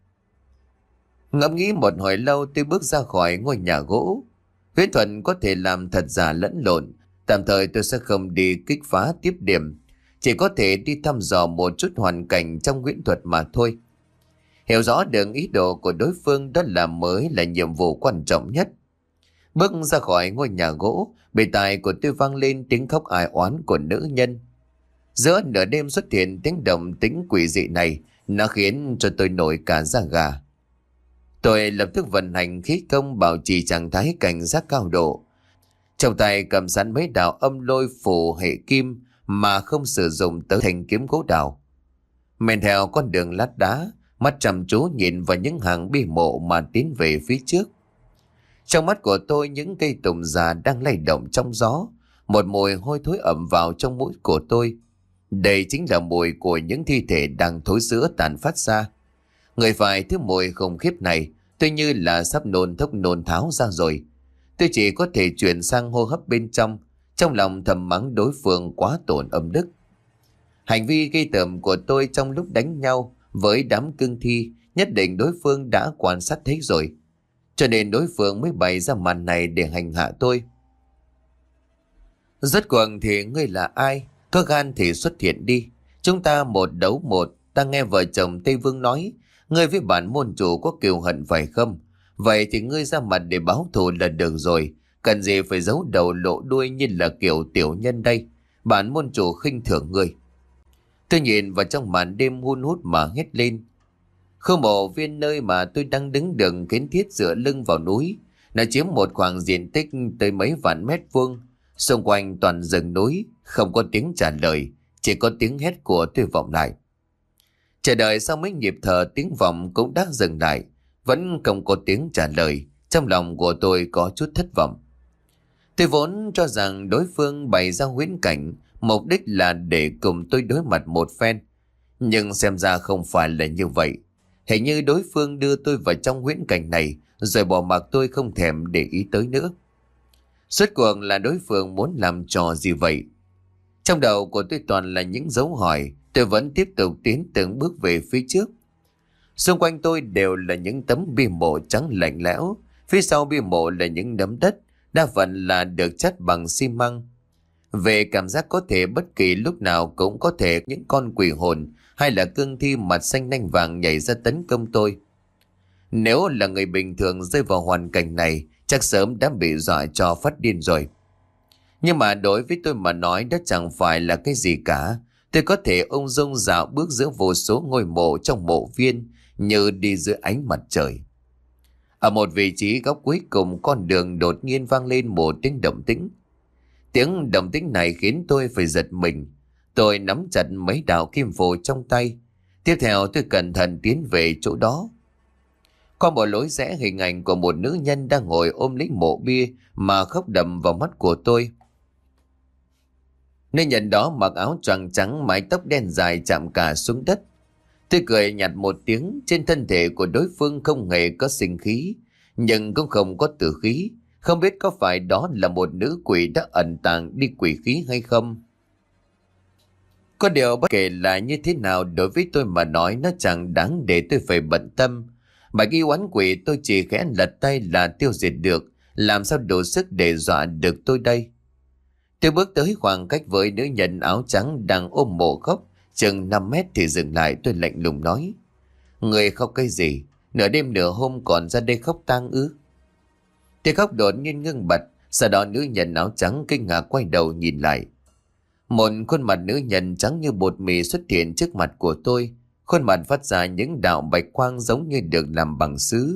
Ngẫm nghĩ một hồi lâu, tôi bước ra khỏi ngôi nhà gỗ. Huyễn thuật có thể làm thật giả lẫn lộn. Tạm thời tôi sẽ không đi kích phá tiếp điểm, chỉ có thể đi thăm dò một chút hoàn cảnh trong huyễn thuật mà thôi. Hiểu rõ được ý đồ của đối phương đó là mới là nhiệm vụ quan trọng nhất. Bước ra khỏi ngôi nhà gỗ, bề tai của tôi vang lên tiếng khóc ai oán của nữ nhân. Giữa nửa đêm xuất hiện tiếng động tĩnh quỷ dị này, nó khiến cho tôi nổi cả da gà. Tôi lập tức vận hành khí công bảo trì trạng thái cảnh giác cao độ. Trong tay cầm sẵn mấy đạo âm lôi phù hệ kim mà không sử dụng tới thành kiếm gỗ đào. Men theo con đường lát đá, mắt chăm chú nhìn vào những hàng bi mộ mà tiến về phía trước. Trong mắt của tôi, những cây tùng già đang lay động trong gió, một mùi hôi thối ẩm vào trong mũi của tôi. Đây chính là mùi của những thi thể đang thối rữa tàn phát ra. Người phải thứ mùi khủng khiếp này, tôi như là sắp nôn thốc nôn tháo ra rồi. Tôi chỉ có thể chuyển sang hô hấp bên trong, trong lòng thầm mắng đối phương quá tổn âm đức. Hành vi gây tởm của tôi trong lúc đánh nhau với đám cương thi, nhất định đối phương đã quan sát thấy rồi. Cho nên đối phương mới bày ra màn này để hành hạ tôi. Rốt cuộc thì ngươi là ai? Có gan thì xuất hiện đi. Chúng ta một đấu một. Ta nghe vợ chồng Tây Vương nói, ngươi với bản môn chủ có kiều hận phải không? Vậy thì ngươi ra mặt để báo thù là được rồi. Cần gì phải giấu đầu lộ đuôi như là kiểu tiểu nhân đây. Bản môn chủ khinh thường ngươi. Tôi nhìn vào trong màn đêm hun hút mà hét lên. Không mộ viên nơi mà tôi đang đứng đường kiến thiết dựa lưng vào núi. Nó chiếm một khoảng diện tích tới mấy vạn mét vuông. Xung quanh toàn rừng núi, không có tiếng trả lời, chỉ có tiếng hét của tôi vọng lại. Chờ đợi sau mấy nhịp thở, tiếng vọng cũng đã dừng lại, vẫn không có tiếng trả lời. Trong lòng của tôi có chút thất vọng. Tôi vốn cho rằng đối phương bày ra huyễn cảnh, mục đích là để cùng tôi đối mặt một phen. Nhưng xem ra không phải là như vậy. Hình như đối phương đưa tôi vào trong huyễn cảnh này, rồi bỏ mặc tôi không thèm để ý tới nữa. Suốt cuộc là đối phương muốn làm trò gì vậy? Trong đầu của tôi toàn là những dấu hỏi. Tôi vẫn tiếp tục tiến từng bước về phía trước. Xung quanh tôi đều là những tấm bia mộ trắng lạnh lẽo. Phía sau bia mộ là những nấm đất, đa phần là được chất bằng xi măng. Về cảm giác có thể bất kỳ lúc nào cũng có thể những con quỷ hồn hay là cương thi mặt xanh nanh vàng nhảy ra tấn công tôi. Nếu là người bình thường rơi vào hoàn cảnh này, chắc sớm đã bị dọa cho phát điên rồi. Nhưng mà đối với tôi mà nói, đó chẳng phải là cái gì cả. Tôi có thể ung dung dạo bước giữa vô số ngôi mộ trong mộ viên như đi dưới ánh mặt trời. Ở một vị trí góc cuối cùng con đường đột nhiên vang lên một tiếng động tĩnh. Tiếng động tĩnh này khiến tôi phải giật mình. Tôi nắm chặt mấy đạo kim phù trong tay. Tiếp theo tôi cẩn thận tiến về chỗ đó. Qua một lối rẽ, hình ảnh của một nữ nhân đang ngồi ôm lấy mộ bia mà khóc đầm vào mắt của tôi. Nữ nhân đó mặc áo choàng trắng, mái tóc đen dài chạm cả xuống đất. Tôi cười nhạt một tiếng, trên thân thể của đối phương không hề có sinh khí. nhưng cũng không có tử khí. Không biết có phải đó là một nữ quỷ đã ẩn tàng đi quỷ khí hay không? Có điều bất kể là như thế nào, đối với tôi mà nói nó chẳng đáng để tôi phải bận tâm. Mà cái oán quỷ tôi chỉ khẽ lật tay là tiêu diệt được, làm sao đủ sức để dọa được tôi đây? Tôi bước tới khoảng cách với nữ nhân áo trắng đang ôm mộ khóc, chừng năm mét thì dừng lại. Tôi lạnh lùng nói: Người khóc cái gì? Nửa đêm nửa hôm còn ra đây khóc tang ư? Tiếng khóc đột nhiên ngưng bặt, sau đó nữ nhân áo trắng kinh ngạc quay đầu nhìn lại. Một khuôn mặt nữ nhân trắng như bột mì xuất hiện trước mặt của tôi. Khuôn mặt phát ra những đạo bạch quang giống như được làm bằng sứ.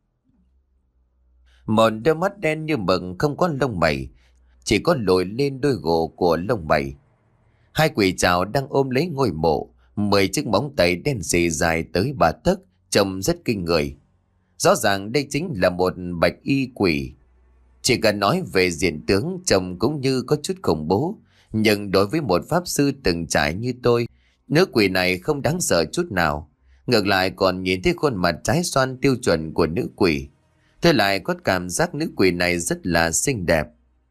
Một đôi mắt đen như mực không có lông mày, chỉ có lồi lên đôi gỗ của lông mày. Hai quỷ trảo đang ôm lấy ngôi mộ, mười chiếc móng tay đen xì dài tới ba tấc, trông rất kinh người. Rõ ràng đây chính là một bạch y quỷ. Chỉ cần nói về diện tướng trông cũng như có chút khủng bố, nhưng đối với một pháp sư từng trải như tôi, nữ quỷ này không đáng sợ chút nào. Ngược lại còn nhìn thấy khuôn mặt trái xoan tiêu chuẩn của nữ quỷ, tôi lại có cảm giác nữ quỷ này rất là xinh đẹp.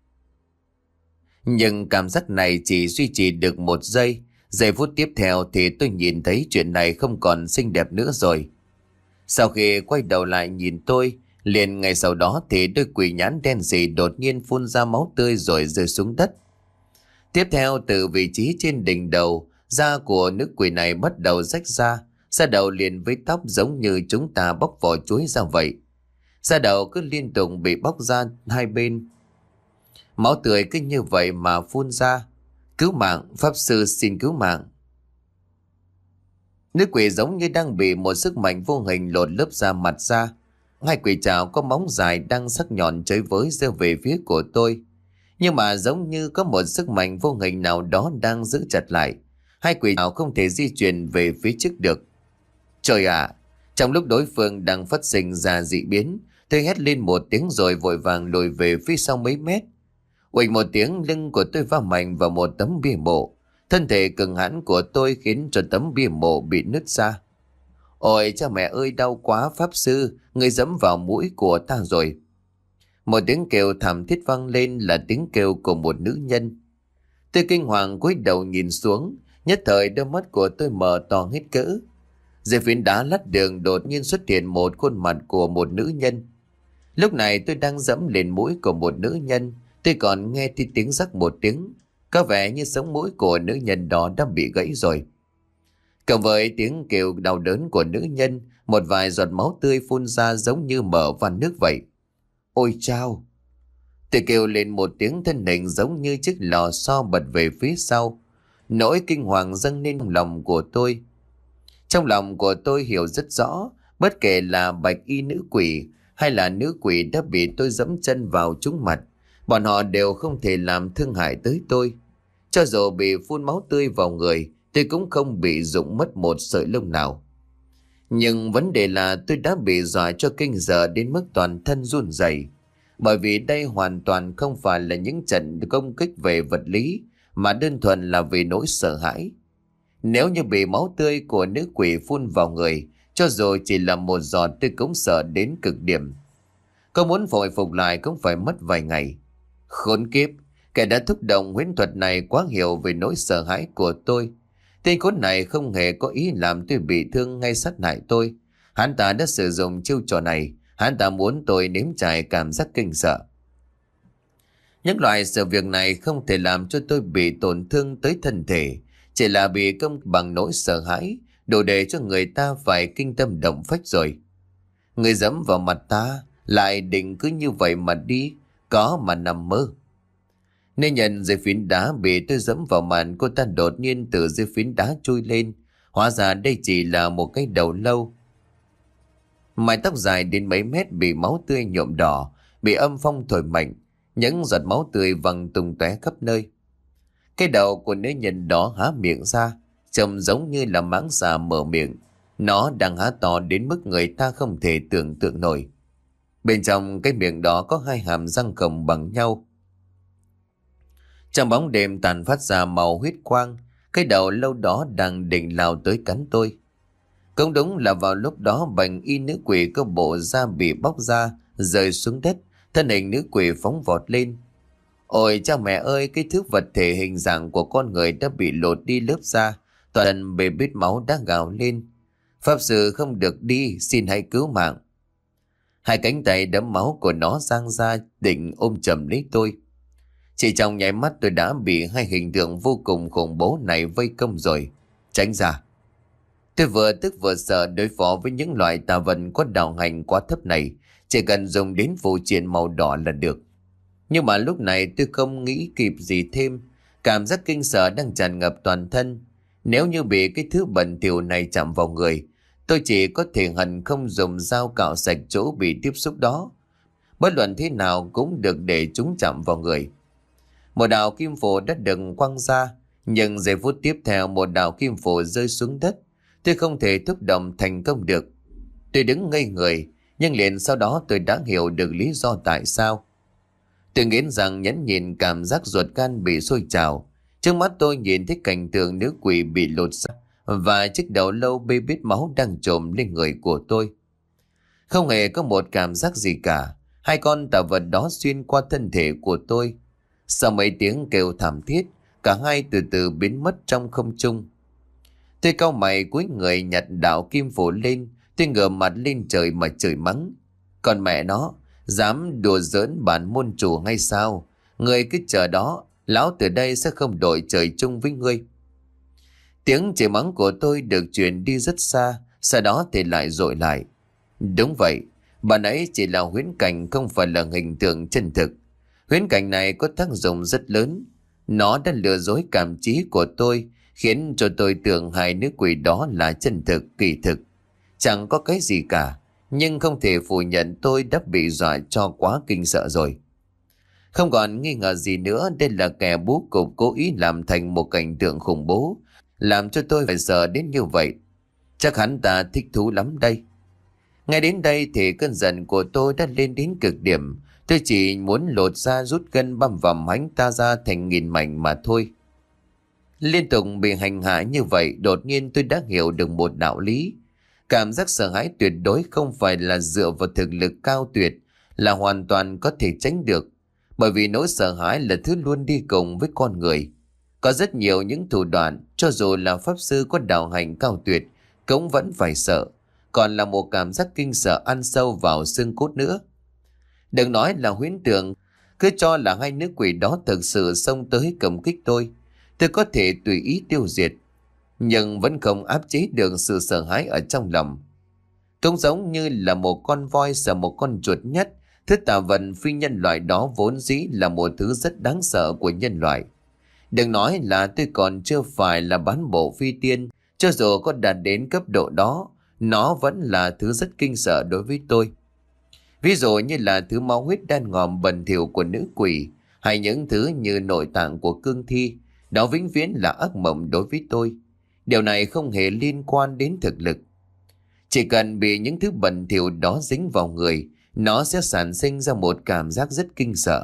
Nhưng cảm giác này chỉ duy trì được một giây. Giây phút tiếp theo thì tôi nhìn thấy chuyện này không còn xinh đẹp nữa rồi. Sau khi quay đầu lại nhìn tôi, liền ngay sau đó thì đôi quỷ nhãn đen sì đột nhiên phun ra máu tươi rồi rơi xuống đất. Tiếp theo từ vị trí trên đỉnh đầu, da của nữ quỷ này bắt đầu rách ra. Da đầu liền với tóc giống như chúng ta bóc vỏ chuối ra vậy. Da đầu cứ liên tục bị bóc ra hai bên. Máu tươi cứ như vậy mà phun ra. Cứu mạng, pháp sư xin cứu mạng. Nữ quỷ giống như đang bị một sức mạnh vô hình lột lớp da mặt ra. Hai quỷ trảo có móng dài đang sắc nhọn chới với giơ về phía của tôi. Nhưng mà giống như có một sức mạnh vô hình nào đó đang giữ chặt lại. Hai quỷ trảo không thể di chuyển về phía trước được. Trời ạ! Trong lúc đối phương đang phát sinh ra dị biến, tôi hét lên một tiếng rồi vội vàng lùi về phía sau mấy mét. Uỳnh một tiếng, lưng của tôi va mạnh vào một tấm bia mộ. Thân thể cứng hãn của tôi khiến cho tấm bia mộ bị nứt ra. Ôi cha mẹ ơi, đau quá pháp sư, người giẫm vào mũi của ta rồi. Một tiếng kêu thảm thiết vang lên, là tiếng kêu của một nữ nhân. Tôi kinh hoàng cúi đầu nhìn xuống, nhất thời đôi mắt của tôi mở to hết cỡ. Dưới phiến đá lát đường đột nhiên xuất hiện một khuôn mặt của một nữ nhân. Lúc này tôi đang dẫm lên mũi của một nữ nhân, tôi còn nghe thấy tiếng rắc một tiếng. Có vẻ như sống mũi của nữ nhân đó đã bị gãy rồi. Cộng với tiếng kêu đau đớn của nữ nhân, một vài giọt máu tươi phun ra giống như mở van nước vậy. Ôi chao! Tôi kêu lên một tiếng, thân hình giống như chiếc lò xo bật về phía sau. Nỗi kinh hoàng dâng lên trong lòng của tôi. Trong lòng của tôi hiểu rất rõ, bất kể là bạch y nữ quỷ hay là nữ quỷ đã bị tôi dẫm chân vào trúng mặt, bọn họ đều không thể làm thương hại tới tôi. Cho dù bị phun máu tươi vào người, tôi cũng không bị rụng mất một sợi lông nào. Nhưng vấn đề là tôi đã bị dọa cho kinh sợ đến mức toàn thân run rẩy, bởi vì đây hoàn toàn không phải là những trận công kích về vật lý, mà đơn thuần là vì nỗi sợ hãi. Nếu như bị máu tươi của nữ quỷ phun vào người, cho dù chỉ là một giọt, tôi cũng sợ đến cực điểm. Có muốn hồi phục lại cũng phải mất vài ngày. Khốn kiếp, kẻ đã thúc động huyễn thuật này quá hiểu về nỗi sợ hãi của tôi. Tên khốn này không hề có ý làm tôi bị thương hay sát hại tôi. Hắn ta đã sử dụng chiêu trò này, hắn ta muốn tôi nếm trải cảm giác kinh sợ. Những loại sự việc này không thể làm cho tôi bị tổn thương tới thân thể, chỉ là bị công bằng nỗi sợ hãi, đủ để cho người ta phải kinh tâm động phách rồi. Người dẫm vào mặt ta, lại định cứ như vậy mà đi, có mà nằm mơ. Nên nhận dưới phiến đá bị tôi dẫm vào mặt, cô ta đột nhiên từ dưới phiến đá chui lên. Hóa ra đây chỉ là một cái đầu lâu. Mái tóc dài đến mấy mét bị máu tươi nhuộm đỏ, bị âm phong thổi mạnh, những giọt máu tươi văng tung tóe khắp nơi. Cái đầu của nữ nhân đó há miệng ra, trông giống như là mãng xà mở miệng. Nó đang há to đến mức người ta không thể tưởng tượng nổi. Bên trong cái miệng đó có hai hàm răng khổng bằng nhau. Trong bóng đêm tàn phát ra màu huyết quang, cái đầu lâu đó đang định lao tới cắn tôi. Cũng đúng là vào lúc đó bành y nữ quỷ có bộ da bị bóc ra, rơi xuống đất, thân hình nữ quỷ phóng vọt lên. Ôi cha mẹ ơi, cái thứ vật thể hình dạng của con người đã bị lột đi lớp da, toàn thân bê bết máu đã gào lên. Pháp sư không được đi, xin hãy cứu mạng. Hai cánh tay đẫm máu của nó giang ra định ôm chầm lấy tôi. Chỉ trong nháy mắt tôi đã bị hai hình tượng vô cùng khủng bố này vây công rồi. Tránh ra. Tôi vừa tức vừa sợ, đối phó với những loại tà vật có đạo hành quá thấp này, chỉ cần dùng đến phù triện màu đỏ là được. Nhưng mà lúc này tôi không nghĩ kịp gì thêm. Cảm giác kinh sợ đang tràn ngập toàn thân. Nếu như bị cái thứ bẩn thỉu này chạm vào người, tôi chỉ có thể hận không dùng dao cạo sạch chỗ bị tiếp xúc đó. Bất luận thế nào cũng được để chúng chạm vào người. Một đạo kim phù đã được quăng ra, nhưng giây phút tiếp theo một đạo kim phù rơi xuống đất. Tôi không thể thúc động thành công được. Tôi đứng ngây người, nhưng liền sau đó tôi đã hiểu được lý do tại sao. Tôi nghiến rằng nhẫn nhìn cảm giác ruột gan bị sôi trào. Trước mắt tôi nhìn thấy cảnh tượng nữ quỷ bị lột ra và chiếc đầu lâu bê bết máu đang trồm lên người của tôi. Không hề có một cảm giác gì cả. Hai con tà vật đó xuyên qua thân thể của tôi. Sau mấy tiếng kêu thảm thiết, cả hai từ từ biến mất trong không trung. Tôi cau mày cúi người nhặt đạo kim phù lên. Tôi ngửa mặt lên trời mà chửi mắng. Còn mẹ nó, dám đùa giỡn bản môn chủ hay sao? Người cứ chờ đó, lão từ đây sẽ không đổi trời chung với ngươi. Tiếng chửi mắng của tôi được truyền đi rất xa, sau đó thì lại dội lại. Đúng vậy, bà nãy chỉ là huyễn cảnh, không phải là hình tượng chân thực. Huyễn cảnh này có tác dụng rất lớn. Nó đã lừa dối cảm trí của tôi, khiến cho tôi tưởng hai nữ quỷ đó là chân thực, kỳ thực. Chẳng có cái gì cả, nhưng không thể phủ nhận tôi đã bị dọa cho quá kinh sợ rồi. Không còn nghi ngờ gì nữa, đây là kẻ bố cục cố ý làm thành một cảnh tượng khủng bố, làm cho tôi phải sợ đến như vậy. Chắc hắn ta thích thú lắm đây. Ngay đến đây thì cơn giận của tôi đã lên đến cực điểm. Tôi chỉ muốn lột ra rút gân băm vằm hắn ta ra thành nghìn mảnh mà thôi. Liên tục bị hành hạ như vậy, đột nhiên tôi đã hiểu được một đạo lý. Cảm giác sợ hãi tuyệt đối không phải là dựa vào thực lực cao tuyệt, là hoàn toàn có thể tránh được. Bởi vì nỗi sợ hãi là thứ luôn đi cùng với con người. Có rất nhiều những thủ đoạn, cho dù là pháp sư có đạo hành cao tuyệt, cũng vẫn phải sợ. Còn là một cảm giác kinh sợ ăn sâu vào xương cốt nữa. Đừng nói là huyễn tưởng, cứ cho là hai nữ quỷ đó thực sự xông tới cầm kích tôi, tôi có thể tùy ý tiêu diệt, nhưng vẫn không áp chế được sự sợ hãi ở trong lòng. Cũng giống như là một con voi sợ một con chuột nhất, thứ tà vật phi nhân loại đó vốn dĩ là một thứ rất đáng sợ của nhân loại. Đừng nói là tôi còn chưa phải là bán bộ phi tiên, cho dù có đạt đến cấp độ đó, nó vẫn là thứ rất kinh sợ đối với tôi. Ví dụ như là thứ máu huyết đen ngòm bẩn thỉu của nữ quỷ, hay những thứ như nội tạng của cương thi, đó vĩnh viễn là ác mộng đối với tôi. Điều này không hề liên quan đến thực lực. Chỉ cần bị những thứ bẩn thỉu đó dính vào người, nó sẽ sản sinh ra một cảm giác rất kinh sợ.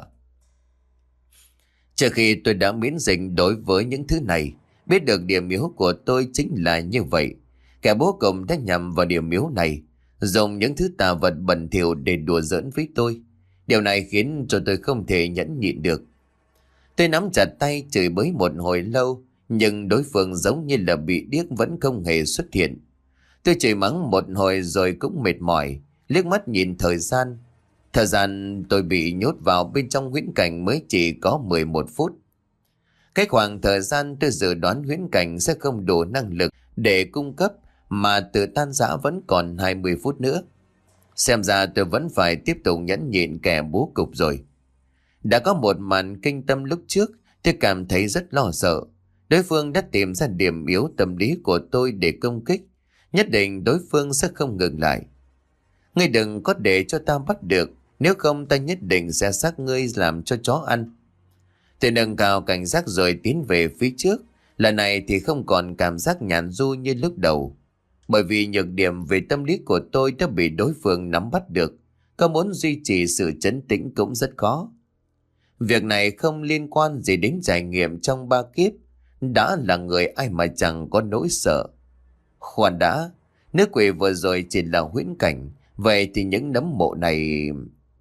Trước khi tôi đã miễn dịch đối với những thứ này, biết được điểm yếu của tôi chính là như vậy. Kẻ bố cục đã nhằm vào điểm yếu này, dùng những thứ tà vật bẩn thỉu để đùa giỡn với tôi. Điều này khiến cho tôi không thể nhẫn nhịn được. Tôi nắm chặt tay chửi bới một hồi lâu, nhưng đối phương giống như là bị điếc vẫn không hề xuất hiện. Tôi chửi mắng một hồi rồi cũng mệt mỏi, liếc mắt nhìn thời gian. Thời gian tôi bị nhốt vào bên trong huyễn cảnh mới chỉ có mười một phút. Cái khoảng thời gian tôi dự đoán huyễn cảnh sẽ không đủ năng lực để cung cấp, mà tự tan rã vẫn còn hai mươi phút nữa. Xem ra tôi vẫn phải tiếp tục nhẫn nhịn kẻ bố cục rồi. Đã có một màn kinh tâm lúc trước, tôi cảm thấy rất lo sợ. Đối phương đã tìm ra điểm yếu tâm lý của tôi để công kích. Nhất định đối phương sẽ không ngừng lại. Ngươi đừng có để cho ta bắt được, nếu không ta nhất định sẽ xác ngươi làm cho chó ăn. Tôi nâng cao cảnh giác rồi tiến về phía trước. Lần này thì không còn cảm giác nhàn du như lúc đầu. Bởi vì nhược điểm về tâm lý của tôi đã bị đối phương nắm bắt được. Có muốn duy trì sự trấn tĩnh cũng rất khó. Việc này không liên quan gì đến trải nghiệm trong ba kiếp. Đã là người ai mà chẳng có nỗi sợ. Khoan đã, nữ quỷ vừa rồi chỉ là huyễn cảnh. Vậy thì những nấm mộ này...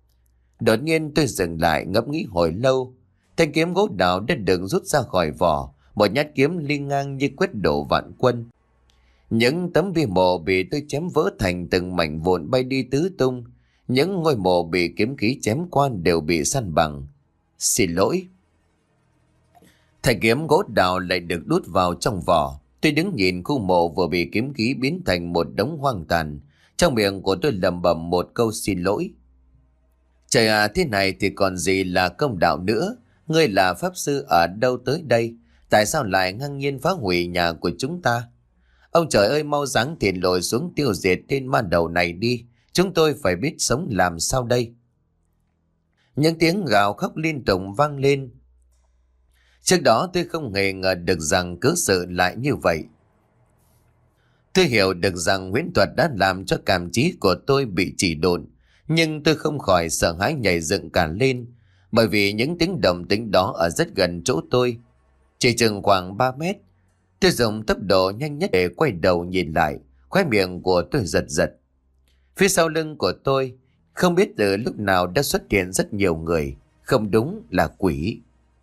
Đột nhiên tôi dừng lại ngẫm nghĩ hồi lâu. Thanh kiếm gỗ đào đã được rút ra khỏi vỏ, một nhát kiếm liên ngang như quyết đổ vạn quân. Những tấm bia mộ bị tôi chém vỡ thành từng mảnh vụn bay đi tứ tung. Những ngôi mộ bị kiếm khí chém qua đều bị san bằng. Xin lỗi. Thanh kiếm gỗ đào lại được đút vào trong vỏ. Tôi đứng nhìn khu mộ vừa bị kiếm khí biến thành một đống hoang tàn. Trong miệng của tôi lẩm bẩm một câu xin lỗi. Trời à, thế này thì còn gì là công đạo nữa. Ngươi là pháp sư ở đâu tới đây? Tại sao lại ngang nhiên phá hủy nhà của chúng ta? Ông trời ơi, mau giáng thiền lồi xuống tiêu diệt tên ma đầu này đi. Chúng tôi phải biết sống làm sao đây? Những tiếng gào khóc liên tục vang lên. Trước đó tôi không hề ngờ được rằng cứ sự lại như vậy. Tôi hiểu được rằng huyễn thuật đã làm cho cảm trí của tôi bị chỉ độn, nhưng tôi không khỏi sợ hãi nhảy dựng cả lên, bởi vì những tiếng động tĩnh đó ở rất gần chỗ tôi, chỉ chừng khoảng ba mét. Tôi dùng tốc độ nhanh nhất để quay đầu nhìn lại, khóe miệng của tôi giật giật. Phía sau lưng của tôi, không biết từ lúc nào đã xuất hiện rất nhiều người, không đúng là quỷ.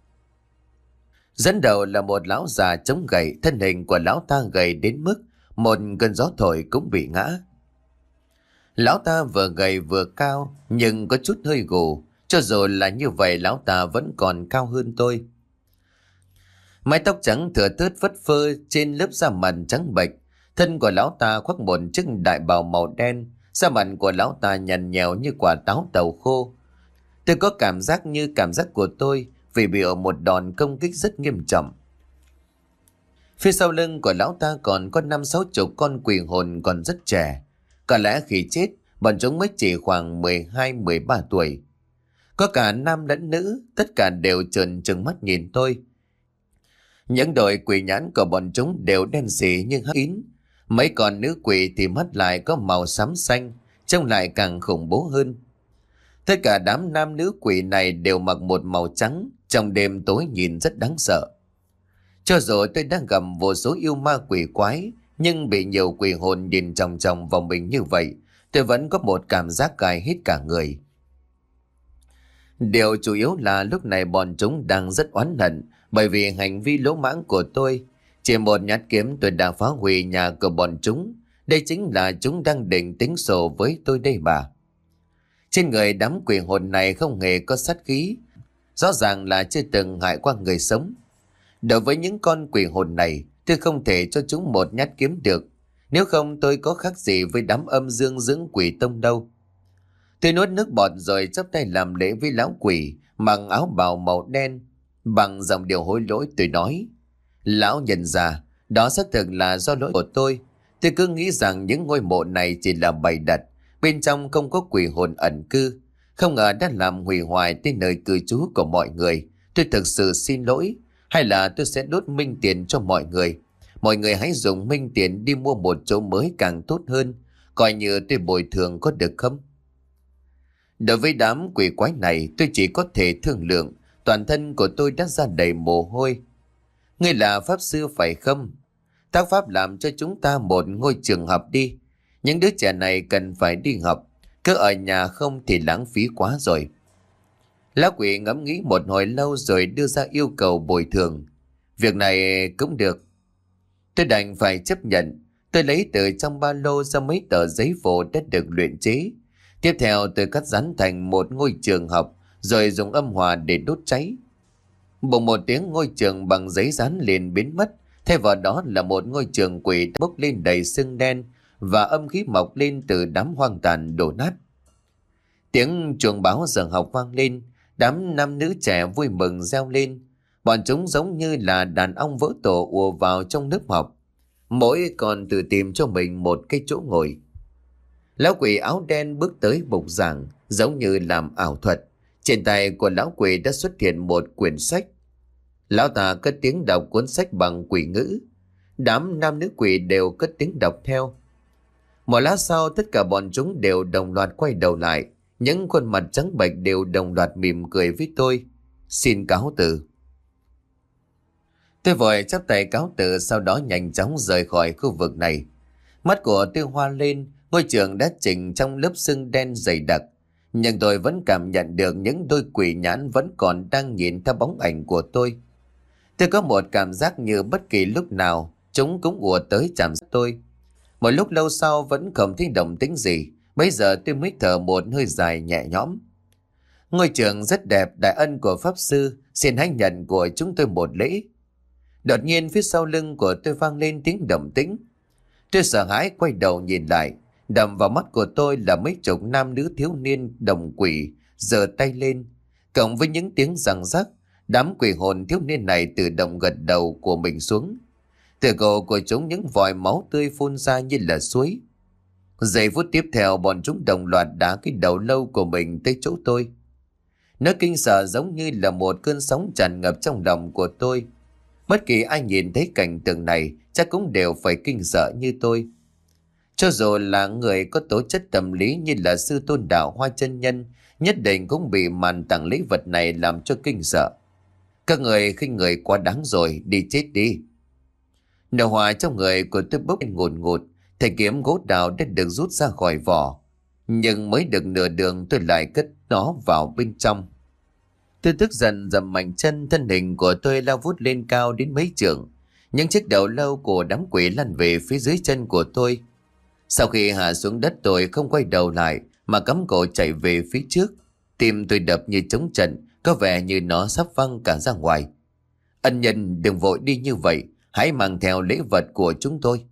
Dẫn đầu là một lão già chống gậy, thân hình của lão ta gầy đến mức một cơn gió thổi cũng bị ngã. Lão ta vừa gầy vừa cao, nhưng có chút hơi gù. Cho dù là như vậy, lão ta vẫn còn cao hơn tôi. Mái tóc trắng thưa thớt phất phơ trên lớp da mặt trắng bệch. Thân của lão ta khoác một chiếc đại bào màu đen. Da mặt của lão ta nhằn nhèo như quả táo tàu khô. Tôi có cảm giác như cảm giác của tôi vì bị ở một đòn công kích rất nghiêm trọng. Phía sau lưng của lão ta còn có năm sáu chục con quỷ hồn còn rất trẻ. Có lẽ khi chết, bọn chúng mới chỉ khoảng mười hai mười ba tuổi. Có cả nam lẫn nữ, tất cả đều trợn trừng mắt nhìn tôi. Những đội quỷ nhãn của bọn chúng đều đen xỉ như hắc kín. Mấy con nữ quỷ thì mắt lại có màu xám xanh, trông lại càng khủng bố hơn. Tất cả đám nam nữ quỷ này đều mặc một màu trắng, trong đêm tối nhìn rất đáng sợ. Cho dù tôi đang gặp vô số yêu ma quỷ quái, nhưng bị nhiều quỷ hồn nhìn chòng chòng vào mình như vậy, tôi vẫn có một cảm giác gai hết cả người. Điều chủ yếu là lúc này bọn chúng đang rất oán hận bởi vì hành vi lỗ mãng của tôi. Chỉ một nhát kiếm tôi đã phá hủy nhà của bọn chúng. Đây chính là chúng đang định tính sổ với tôi đây bà. Trên người đám quỷ hồn này không hề có sát khí, rõ ràng là chưa từng hại qua người sống. Đối với những con quỷ hồn này, tôi không thể cho chúng một nhát kiếm được. Nếu không tôi có khác gì với đám âm dương dưỡng quỷ tông đâu. Tôi nuốt nước bọt rồi chắp tay làm lễ với lão quỷ mặc áo bào màu đen. Bằng giọng điệu hối lỗi tôi nói: Lão nhận ra, đó xác thực là do lỗi của tôi. Tôi cứ nghĩ rằng những ngôi mộ này chỉ là bày đặt, bên trong không có quỷ hồn ẩn cư. Không ngờ đã làm hủy hoại tới nơi cư trú của mọi người. Tôi thực sự xin lỗi. Hay là tôi sẽ đốt minh tiền cho mọi người. Mọi người hãy dùng minh tiền đi mua một chỗ mới càng tốt hơn. Coi như tôi bồi thường có được không? Đối với đám quỷ quái này, tôi chỉ có thể thương lượng. Toàn thân của tôi đã ra đầy mồ hôi. Ngươi là pháp sư phải không? Tác pháp làm cho chúng ta một ngôi trường học đi. Những đứa trẻ này cần phải đi học. Cứ ở nhà không thì lãng phí quá rồi. Lão quỷ ngẫm nghĩ một hồi lâu rồi đưa ra yêu cầu bồi thường. Việc này cũng được. Tôi đành phải chấp nhận. Tôi lấy từ trong ba lô ra mấy tờ giấy phổ đã được luyện chế. Tiếp theo tôi cắt rắn thành một ngôi trường học, rồi dùng âm hòa để đốt cháy. Bỗng một tiếng ngôi trường bằng giấy dán liền biến mất. Thay vào đó là một ngôi trường quỷ bốc lên đầy sương đen và âm khí mọc lên từ đám hoang tàn đổ nát. Tiếng chuông báo giờ học vang lên. Đám nam nữ trẻ vui mừng reo lên. Bọn chúng giống như là đàn ong vỡ tổ ùa vào trong lớp học. Mỗi còn tự tìm cho mình một cái chỗ ngồi. Lão quỷ áo đen bước tới bục giảng, giống như làm ảo thuật. Trên tay của lão quỷ đã xuất hiện một quyển sách. Lão ta cất tiếng đọc cuốn sách bằng quỷ ngữ. Đám nam nữ quỷ đều cất tiếng đọc theo. Một lát sau, tất cả bọn chúng đều đồng loạt quay đầu lại. Những khuôn mặt trắng bệch đều đồng loạt mỉm cười với tôi. Xin cáo từ. Tôi vội chắp tay cáo từ, sau đó nhanh chóng rời khỏi khu vực này. Mắt của tôi hoa lên, ngôi trường đã chìm trong lớp sương đen dày đặc. Nhưng tôi vẫn cảm nhận được những đôi quỷ nhãn vẫn còn đang nhìn theo bóng ảnh của tôi. Tôi có một cảm giác như bất kỳ lúc nào chúng cũng ùa tới chạm sát tôi. Một lúc lâu sau vẫn không thấy động tĩnh gì. Bây giờ tôi mới thở một hơi dài nhẹ nhõm. Ngôi trường rất đẹp, đại ân của Pháp Sư, xin hãy nhận của chúng tôi một lễ. Đột nhiên phía sau lưng của tôi vang lên tiếng động tĩnh. Tôi sợ hãi quay đầu nhìn lại. Đầm vào mắt của tôi là mấy chục nam nữ thiếu niên đồng quỷ giơ tay lên. Cộng với những tiếng răng rắc, đám quỷ hồn thiếu niên này tự động gật đầu của mình xuống. Từ cổ của chúng những vòi máu tươi phun ra như là suối. Giây phút tiếp theo bọn chúng đồng loạt đá cái đầu lâu của mình tới chỗ tôi. Nó kinh sợ giống như là một cơn sóng tràn ngập trong lòng của tôi. Bất kỳ ai nhìn thấy cảnh tượng này chắc cũng đều phải kinh sợ như tôi. Cho dù là người có tố chất tâm lý như là sư tôn đạo Hoa Chân Nhân, nhất định cũng bị màn tặng lễ vật này làm cho kinh sợ. Các người khinh người quá đáng rồi, đi chết đi. Nở hỏa trong người của tôi bốc lên ngùn ngụt, thanh kiếm gỗ đào đã được rút ra khỏi vỏ. Nhưng mới được nửa đường tôi lại cất nó vào bên trong. Tôi tức giận dầm mạnh chân, thân hình của tôi lao vút lên cao đến mấy trượng. Những chiếc đầu lâu của đám quỷ lăn về phía dưới chân của tôi. Sau khi hạ xuống đất tôi không quay đầu lại mà cắm cổ chạy về phía trước. Tim tôi đập như trống trận, có vẻ như nó sắp văng cả ra ngoài. Ân nhân đừng vội đi như vậy, hãy mang theo lễ vật của chúng tôi.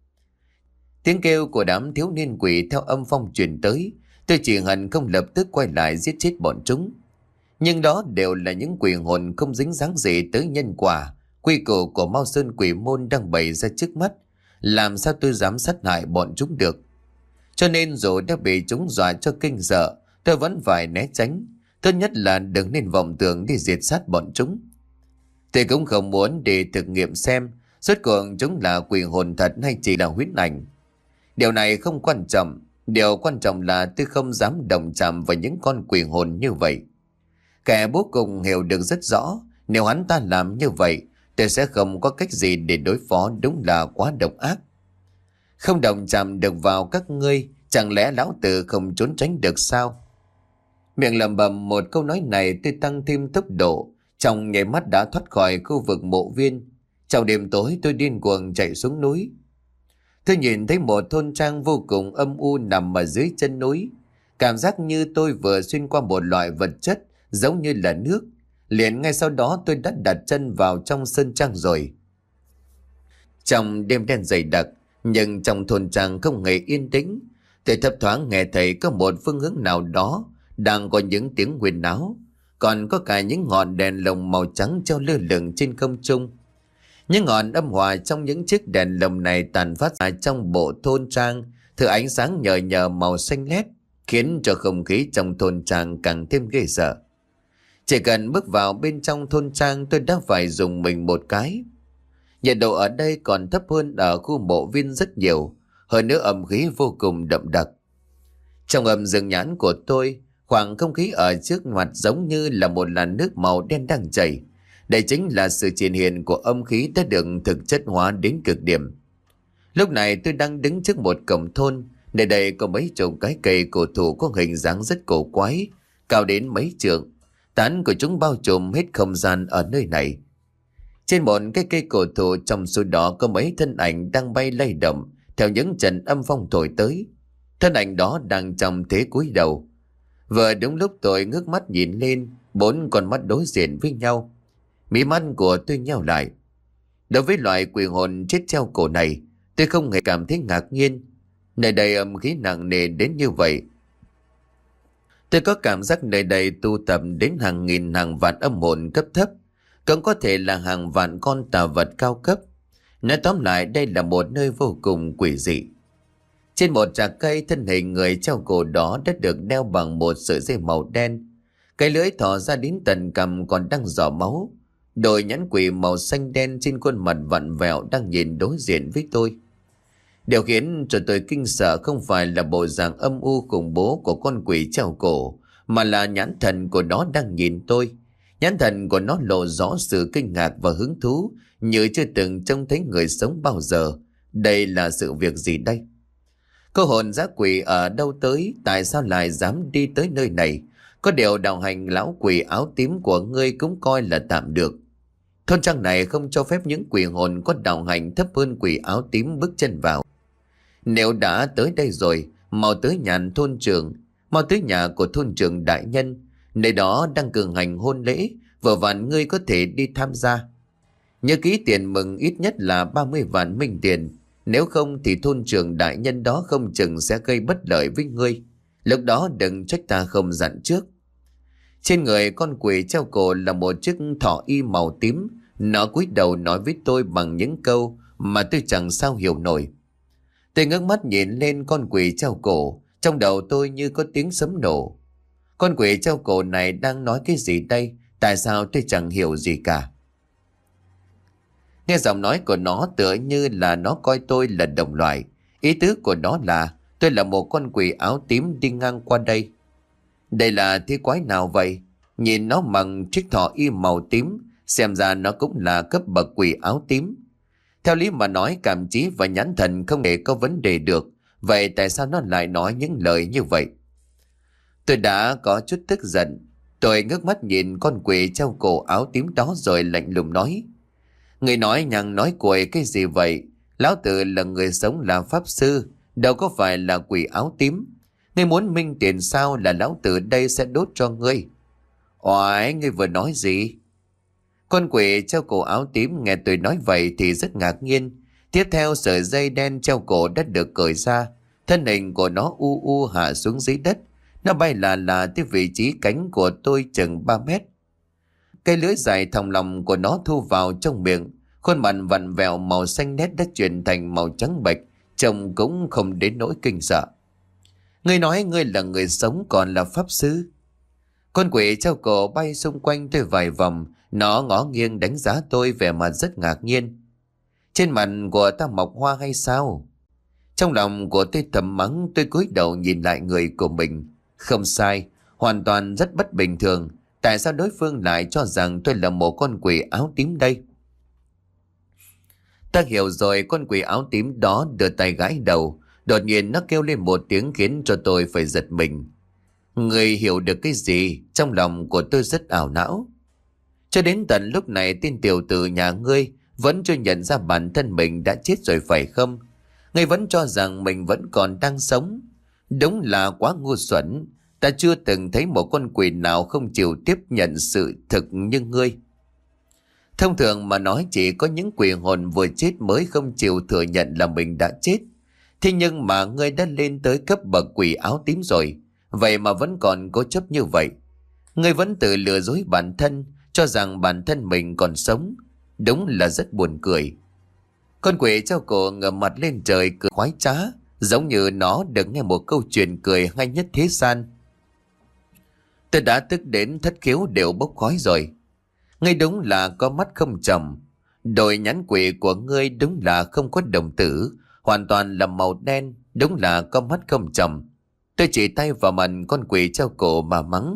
Tiếng kêu của đám thiếu niên quỷ theo âm phong truyền tới. Tôi chỉ hận không lập tức quay lại giết chết bọn chúng. Nhưng đó đều là những quỷ hồn không dính dáng gì tới nhân quả. Quy củ của Mao Sơn Quỷ Môn đang bày ra trước mắt. Làm sao tôi dám sát hại bọn chúng được? Cho nên dù đã bị chúng dọa cho kinh sợ, tôi vẫn phải né tránh. Tốt nhất là đừng nên vọng tưởng đi diệt sát bọn chúng. Tôi cũng không muốn để thực nghiệm xem rốt cuộc chúng là quỷ hồn thật hay chỉ là huyễn ảnh. Điều này không quan trọng. Điều quan trọng là tôi không dám đồng chạm vào những con quỷ hồn như vậy. Kẻ bố cùng hiểu được rất rõ, nếu hắn ta làm như vậy, tôi sẽ không có cách gì để đối phó, đúng là quá độc ác. Không đồng chạm được vào các ngươi, chẳng lẽ lão tử không trốn tránh được sao? Miệng lẩm bẩm một câu nói này, tôi tăng thêm tốc độ, trong nháy mắt đã thoát khỏi khu vực mộ viên. Trong đêm tối tôi điên cuồng chạy xuống núi. Tôi nhìn thấy một thôn trang vô cùng âm u nằm ở dưới chân núi. Cảm giác như tôi vừa xuyên qua một loại vật chất giống như là nước. Liền ngay sau đó tôi đã đặt chân vào trong sơn trang rồi. Trong đêm đen dày đặc, nhưng trong thôn trang không hề yên tĩnh. Tôi thấp thoáng nghe thấy có một phương hướng nào đó đang có những tiếng huyên náo. Còn có cả những ngọn đèn lồng màu trắng treo lơ lửng trên không trung. Những ngọn âm hòa trong những chiếc đèn lồng này tàn phát ra trong bộ thôn trang, thứ ánh sáng nhờ nhờ màu xanh lét, khiến cho không khí trong thôn trang càng thêm ghê sợ. Chỉ cần bước vào bên trong thôn trang tôi đã phải dùng mình một cái. Nhiệt độ ở đây còn thấp hơn ở khu mộ viên rất nhiều, hơn nữa âm khí vô cùng đậm đặc. Trong âm dương nhãn của tôi, khoảng không khí ở trước mặt giống như là một làn nước màu đen đang chảy. Đây chính là sự triển hiện của âm khí đã được thực chất hóa đến cực điểm. Lúc này tôi đang đứng trước một cổng thôn, nơi đây có mấy chục cái cây cổ thụ có hình dáng rất cổ quái, cao đến mấy trượng. Tán của chúng bao trùm hết không gian ở nơi này. Trên một cái cây cổ thụ trong số đó có mấy thân ảnh đang bay lay động theo những trận âm phong thổi tới. Thân ảnh đó đang trong thế cúi đầu. Vừa đúng lúc tôi ngước mắt nhìn lên, bốn con mắt đối diện với nhau. Mí mắt của tôi nheo lại. Đối với loại quỷ hồn chết treo cổ này, tôi không hề cảm thấy ngạc nhiên. Nơi đây âm khí nặng nề đến như vậy. Tôi có cảm giác nơi đây tu tập đến hàng nghìn hàng vạn âm hồn cấp thấp, cũng có thể là hàng vạn con tà vật cao cấp. Nói tóm lại đây là một nơi vô cùng quỷ dị. Trên một trạc cây, thân hình người treo cổ đó đã được đeo bằng một sợi dây màu đen. Cái lưỡi thò ra đến tận cằm còn đang rỏ máu. Đôi nhãn quỷ màu xanh đen trên khuôn mặt vặn vẹo đang nhìn đối diện với tôi. Điều khiến cho tôi kinh sợ không phải là bộ dạng âm u khủng bố của con quỷ treo cổ, mà là nhãn thần của nó đang nhìn tôi. Nhãn thần của nó lộ rõ sự kinh ngạc và hứng thú, như chưa từng trông thấy người sống bao giờ. Đây là sự việc gì đây? Cô hồn dã quỷ ở đâu tới, tại sao lại dám đi tới nơi này? Có điều đạo hành lão quỷ áo tím của ngươi cũng coi là tạm được. Thôn trang này không cho phép những quỷ hồn có đạo hành thấp hơn quỷ áo tím bước chân vào. Nếu đã tới đây rồi, mau tới nhà thôn trưởng, mau tới nhà của thôn trưởng đại nhân. Nơi đó đang cử hành hôn lễ, vừa vặn ngươi có thể đi tham gia. Nhớ ký tiền mừng ít nhất là ba mươi vạn minh tiền. Nếu không thì thôn trưởng đại nhân đó không chừng sẽ gây bất lợi với ngươi. Lúc đó đừng trách ta không dặn trước. Trên người con quỷ treo cổ là một chiếc thỏ y màu tím. Nó cúi đầu nói với tôi bằng những câu mà tôi chẳng sao hiểu nổi. Tôi ngước mắt nhìn lên con quỷ treo cổ. Trong đầu tôi như có tiếng sấm nổ. Con quỷ treo cổ này đang nói cái gì đây? Tại sao tôi chẳng hiểu gì cả? Nghe giọng nói của nó tựa như là nó coi tôi là đồng loại. Ý tứ của nó là tôi là một con quỷ áo tím đi ngang qua đây. Đây là thế quái nào vậy? Nhìn nó mặc chiếc thỏ y màu tím, xem ra nó cũng là cấp bậc quỷ áo tím. Theo lý mà nói, cảm trí và nhãn thần không hề có vấn đề được. Vậy tại sao nó lại nói những lời như vậy? Tôi đã có chút tức giận. Tôi ngước mắt nhìn con quỷ treo cổ áo tím đó rồi lạnh lùng nói. Người nói nhằng nói cuội cái gì vậy? Lão tử là người sống, là pháp sư, đâu có phải là quỷ áo tím. Ngươi muốn minh tiền sao là lão tử đây sẽ đốt cho ngươi. Oái, ngươi vừa nói gì? Con quỷ treo cổ áo tím nghe tôi nói vậy thì rất ngạc nhiên. Tiếp theo sợi dây đen treo cổ đã được cởi ra. Thân hình của nó u u hạ xuống dưới đất. Nó bay là là tới vị trí cánh của tôi chừng ba mét. Cây lưỡi dài thòng lòng của nó thu vào trong miệng. Khuôn mặt vặn vẹo màu xanh nét đã chuyển thành màu trắng bệch. Trông cũng không đến nỗi kinh sợ. Ngươi nói ngươi là người sống còn là pháp sư. Con quỷ treo cổ bay xung quanh tôi vài vòng. Nó ngó nghiêng đánh giá tôi vẻ mặt rất ngạc nhiên. Trên mặt của ta mọc hoa hay sao? Trong lòng của tôi thầm mắng, tôi cúi đầu nhìn lại người của mình. Không sai, hoàn toàn rất bất bình thường. Tại sao đối phương lại cho rằng tôi là một con quỷ áo tím đây? Ta hiểu rồi, con quỷ áo tím đó đưa tay gãi đầu. Đột nhiên nó kêu lên một tiếng khiến cho tôi phải giật mình. Người hiểu được cái gì? Trong lòng của tôi rất ảo não. Cho đến tận lúc này tên tiểu tử nhà ngươi vẫn chưa nhận ra bản thân mình đã chết rồi phải không? Ngươi vẫn cho rằng mình vẫn còn đang sống. Đúng là quá ngu xuẩn. Ta chưa từng thấy một con quỷ nào không chịu tiếp nhận sự thực như ngươi. Thông thường mà nói chỉ có những quỷ hồn vừa chết mới không chịu thừa nhận là mình đã chết. Thế nhưng mà ngươi đã lên tới cấp bậc quỷ áo tím rồi. Vậy mà vẫn còn cố chấp như vậy. Ngươi vẫn tự lừa dối bản thân, cho rằng bản thân mình còn sống. Đúng là rất buồn cười. Con quỷ treo cổ ngửa mặt lên trời cười khoái trá, giống như nó được nghe một câu chuyện cười hay nhất thế gian. Tôi đã tức đến thất khiếu đều bốc khói rồi. Ngươi đúng là có mắt không trầm. Đôi nhãn quỷ của ngươi đúng là không có đồng tử, hoàn toàn là màu đen, đúng là có mắt không trầm. Tôi chỉ tay vào mặt con quỷ treo cổ mà mắng.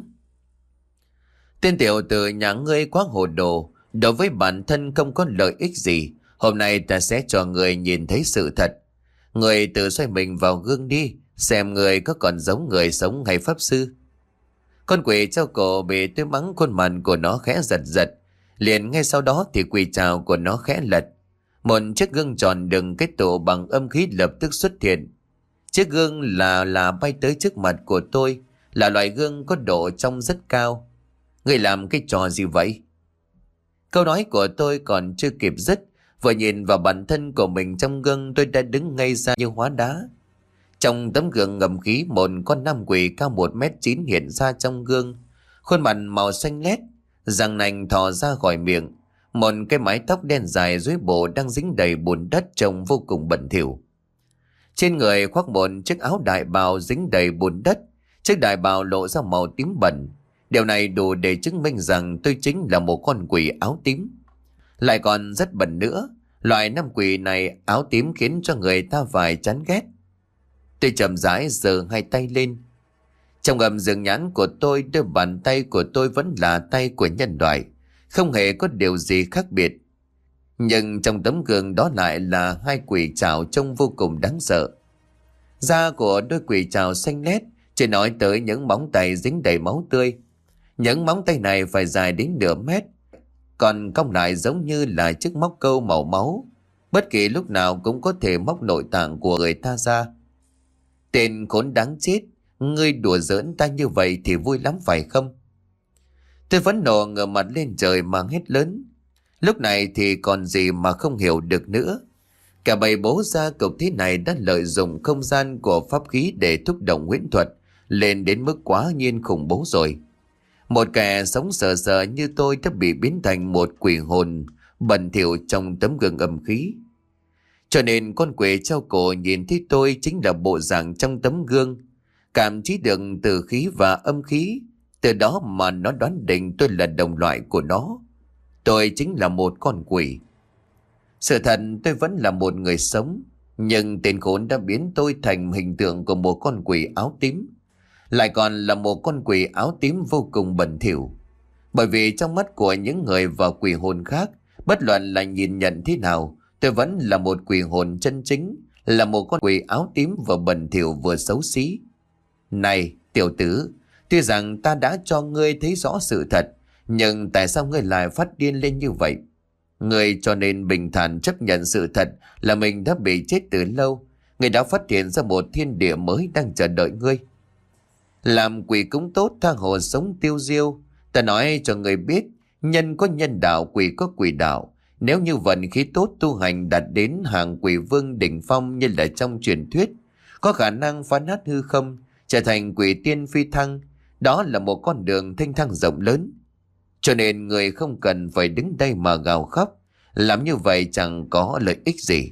Tên tiểu tử nhà ngươi quá hồ đồ, đối với bản thân không có lợi ích gì. Hôm nay ta sẽ cho người nhìn thấy sự thật. Người tự xoay mình vào gương đi, xem người có còn giống người sống hay pháp sư. Con quỷ treo cổ bị tôi mắng, khuôn mặt của nó khẽ giật giật. Liền ngay sau đó thì quỷ trào của nó khẽ lật. Một chiếc gương tròn đựng kết tụ bằng âm khí lập tức xuất hiện. Chiếc gương là là bay tới trước mặt của tôi, là loại gương có độ trong rất cao. Người làm cái trò gì vậy? Câu nói của tôi còn chưa kịp dứt, vừa nhìn vào bản thân của mình trong gương, tôi đã đứng ngây ra như hóa đá. Trong tấm gương ngầm khí, một con nam quỷ cao một mét chín hiện ra trong gương. Khuôn mặt màu xanh lét, răng nanh thò ra khỏi miệng. Một cái mái tóc đen dài dưới bộ đang dính đầy bùn đất trông vô cùng bẩn thỉu. Trên người khoác một chiếc áo đại bào dính đầy bùn đất. Chiếc đại bào lộ ra màu tím bẩn. Điều này đủ để chứng minh rằng tôi chính là một con quỷ áo tím. Lại còn rất bẩn nữa. Loại nam quỷ này áo tím khiến cho người ta phải chán ghét. Tôi chậm rãi giơ hai tay lên. Trong gầm giường nhãn của tôi, đôi bàn tay của tôi vẫn là tay của nhân loại, không hề có điều gì khác biệt. Nhưng trong tấm gương đó lại là hai quỷ trảo trông vô cùng đáng sợ. Da của đôi quỷ trào xanh lét, chỉ nói tới những móng tay dính đầy máu tươi. Những móng tay này phải dài đến nửa mét, còn cong lại giống như là chiếc móc câu màu máu. Bất kỳ lúc nào cũng có thể móc nội tạng của người ta ra. Tên khốn đáng chết, ngươi đùa giỡn ta như vậy thì vui lắm phải không? Tôi phẫn nộ ngửa mặt lên trời mà hét lớn. Lúc này thì còn gì mà không hiểu được nữa. Cả bầy bố gia cục thế này đã lợi dụng không gian của pháp khí để thúc động huyễn thuật lên đến mức quá nhiên khủng bố rồi. Một kẻ sống sờ sờ như tôi đã bị biến thành một quỷ hồn bẩn thỉu trong tấm gương âm khí. Cho nên con quỷ treo cổ nhìn thấy tôi chính là bộ dạng trong tấm gương, cảm知được từ khí và âm khí, từ đó mà nó đoán định tôi là đồng loại của nó. Tôi chính là một con quỷ. Sự thật tôi vẫn là một người sống, nhưng tên khốn đã biến tôi thành hình tượng của một con quỷ áo tím. Lại còn là một con quỷ áo tím vô cùng bẩn thỉu. Bởi vì trong mắt của những người và quỷ hồn khác, bất luận là nhìn nhận thế nào, tôi vẫn là một quỷ hồn chân chính, là một con quỷ áo tím vừa bẩn thỉu vừa xấu xí. Này, tiểu tử, tuy rằng ta đã cho ngươi thấy rõ sự thật, nhưng tại sao ngươi lại phát điên lên như vậy? Ngươi cho nên bình thản chấp nhận sự thật là mình đã bị chết từ lâu. Ngươi đã phát hiện ra một thiên địa mới đang chờ đợi ngươi. Làm quỷ cũng tốt, tha hồ sống tiêu diêu. Ta nói cho ngươi biết, nhân có nhân đạo, quỷ có quỷ đạo. Nếu như vận khí tốt tu hành đạt đến hàng quỷ vương đỉnh phong như là trong truyền thuyết, có khả năng phá nát hư không, trở thành quỷ tiên phi thăng. Đó là một con đường thanh thang rộng lớn. Cho nên người không cần phải đứng đây mà gào khóc. Làm như vậy chẳng có lợi ích gì.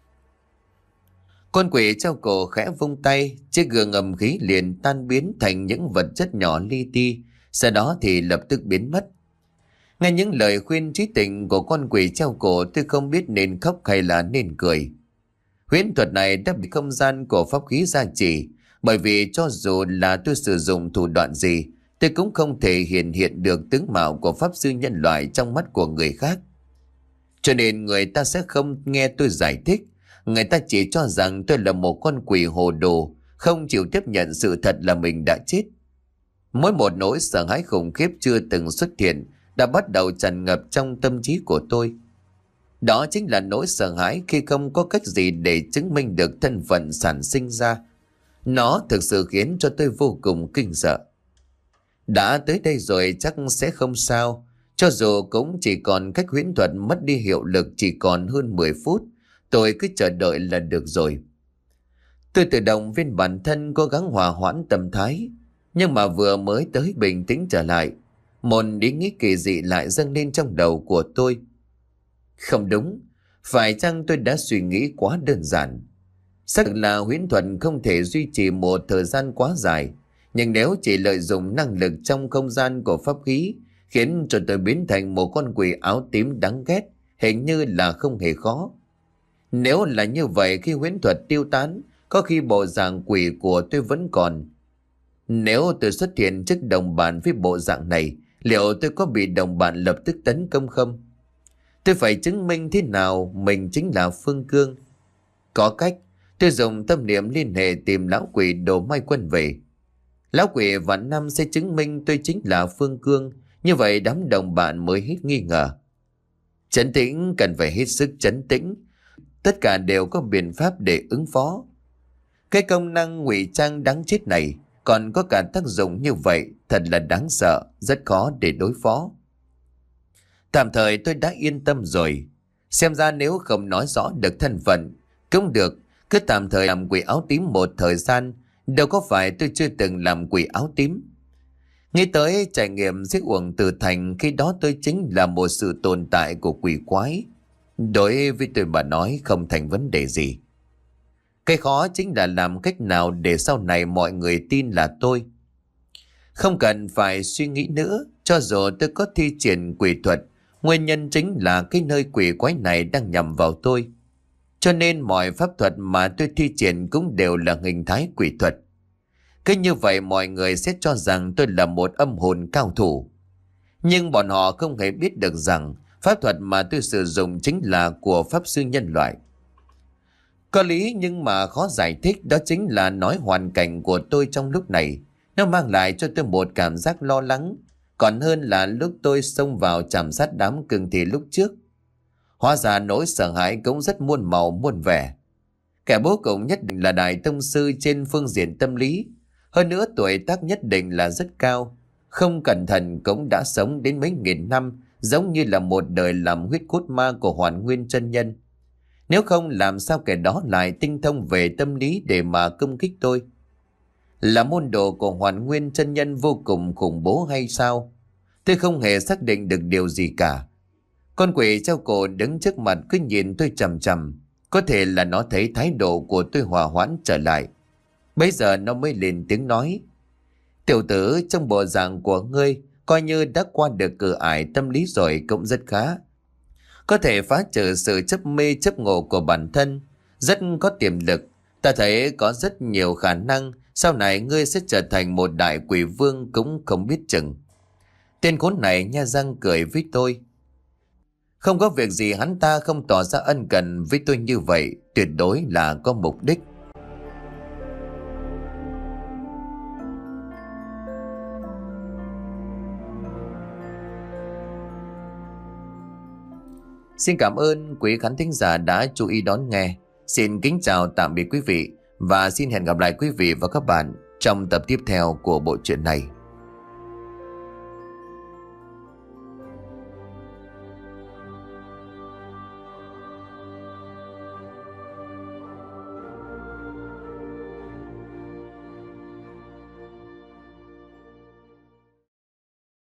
Con quỷ treo cổ khẽ vung tay, chiếc gương âm khí liền tan biến thành những vật chất nhỏ li ti, sau đó thì lập tức biến mất. Nghe những lời khuyên trí tình của con quỷ treo cổ, tôi không biết nên khóc hay là nên cười. Huyễn thuật này đã bị không gian của pháp khí gia trì, bởi vì cho dù là tôi sử dụng thủ đoạn gì, tôi cũng không thể hiện hiện được tướng mạo của pháp sư nhân loại trong mắt của người khác. Cho nên người ta sẽ không nghe tôi giải thích. Người ta chỉ cho rằng tôi là một con quỷ hồ đồ, không chịu tiếp nhận sự thật là mình đã chết. Mỗi một nỗi sợ hãi khủng khiếp chưa từng xuất hiện đã bắt đầu tràn ngập trong tâm trí của tôi. Đó chính là nỗi sợ hãi khi không có cách gì để chứng minh được thân phận sản sinh ra. Nó thực sự khiến cho tôi vô cùng kinh sợ. Đã tới đây rồi chắc sẽ không sao. Cho dù cũng chỉ còn cách huyễn thuật mất đi hiệu lực chỉ còn hơn mười phút, tôi cứ chờ đợi là được rồi. Tôi tự động viên bản thân cố gắng hòa hoãn tâm thái. Nhưng mà vừa mới tới bình tĩnh trở lại, một ý nghĩ kỳ dị lại dâng lên trong đầu của tôi. Không đúng, phải chăng tôi đã suy nghĩ quá đơn giản? Xác thực là huyễn thuật không thể duy trì một thời gian quá dài, nhưng nếu chỉ lợi dụng năng lực trong không gian của pháp khí khiến cho tôi biến thành một con quỷ áo tím đáng ghét, hình như là không hề khó. Nếu là như vậy, khi huyễn thuật tiêu tán, có khi bộ dạng quỷ của tôi vẫn còn. Nếu tôi xuất hiện trước đồng bạn với bộ dạng này, liệu tôi có bị đồng bạn lập tức tấn công không? Tôi phải chứng minh thế nào mình chính là Phương Cương. Có cách, tôi dùng tâm niệm liên hệ tìm lão quỷ Đồ Mai Quân về. Lão quỷ vạn năm sẽ chứng minh tôi chính là Phương Cương, như vậy đám đồng bạn mới hết nghi ngờ. Trấn tĩnh, cần phải hết sức trấn tĩnh. Tất cả đều có biện pháp để ứng phó. Cái công năng ngụy trang đáng chết này còn có cả tác dụng như vậy, thật là đáng sợ, rất khó để đối phó. Tạm thời tôi đã yên tâm rồi. Xem ra nếu không nói rõ được thân phận cũng được, cứ tạm thời làm quỷ áo tím một thời gian. Đâu có phải tôi chưa từng làm quỷ áo tím. Nghĩ tới trải nghiệm giết uổng Từ Thành, khi đó tôi chính là một sự tồn tại của quỷ quái. Đối với tôi mà nói không thành vấn đề gì. Cái khó chính là làm cách nào để sau này mọi người tin là tôi. Không cần phải suy nghĩ nữa, cho dù tôi có thi triển quỷ thuật, nguyên nhân chính là cái nơi quỷ quái này đang nhằm vào tôi. Cho nên mọi pháp thuật mà tôi thi triển cũng đều là hình thái quỷ thuật. Cứ như vậy mọi người sẽ cho rằng tôi là một âm hồn cao thủ. Nhưng bọn họ không hề biết được rằng pháp thuật mà tôi sử dụng chính là của pháp sư nhân loại. Có lý nhưng mà khó giải thích, đó chính là nói hoàn cảnh của tôi trong lúc này. Nó mang lại cho tôi một cảm giác lo lắng, còn hơn là lúc tôi xông vào chạm sát đám cương thi lúc trước. Hóa ra nỗi sợ hãi cũng rất muôn màu muôn vẻ. Kẻ bố cũng nhất định là đại tông sư trên phương diện tâm lý. Hơn nữa tuổi tác nhất định là rất cao. Không cẩn thận cũng đã sống đến mấy nghìn năm, giống như là một đời làm huyết cốt ma của Hoàn Nguyên chân nhân. Nếu không làm sao kẻ đó lại tinh thông về tâm lý để mà công kích tôi? Là môn đồ của Hoàn Nguyên chân nhân vô cùng khủng bố hay sao? Tôi không hề xác định được điều gì cả. Con quỷ treo cổ đứng trước mặt cứ nhìn tôi chằm chằm. Có thể là nó thấy thái độ của tôi hòa hoãn trở lại. Bây giờ nó mới lên tiếng nói: Tiểu tử, trong bộ dạng của ngươi coi như đã qua được cửa ải tâm lý rồi cũng rất khá. Có thể phá trừ sự chấp mê chấp ngộ của bản thân, rất có tiềm lực. Ta thấy có rất nhiều khả năng sau này ngươi sẽ trở thành một đại quỷ vương cũng không biết chừng. Tên khốn này nha răng cười với tôi. Không có việc gì hắn ta không tỏ ra ân cần với tôi như vậy, tuyệt đối là có mục đích. Xin cảm ơn quý khán thính giả đã chú ý đón nghe. Xin kính chào tạm biệt quý vị và xin hẹn gặp lại quý vị và các bạn trong tập tiếp theo của bộ truyện này.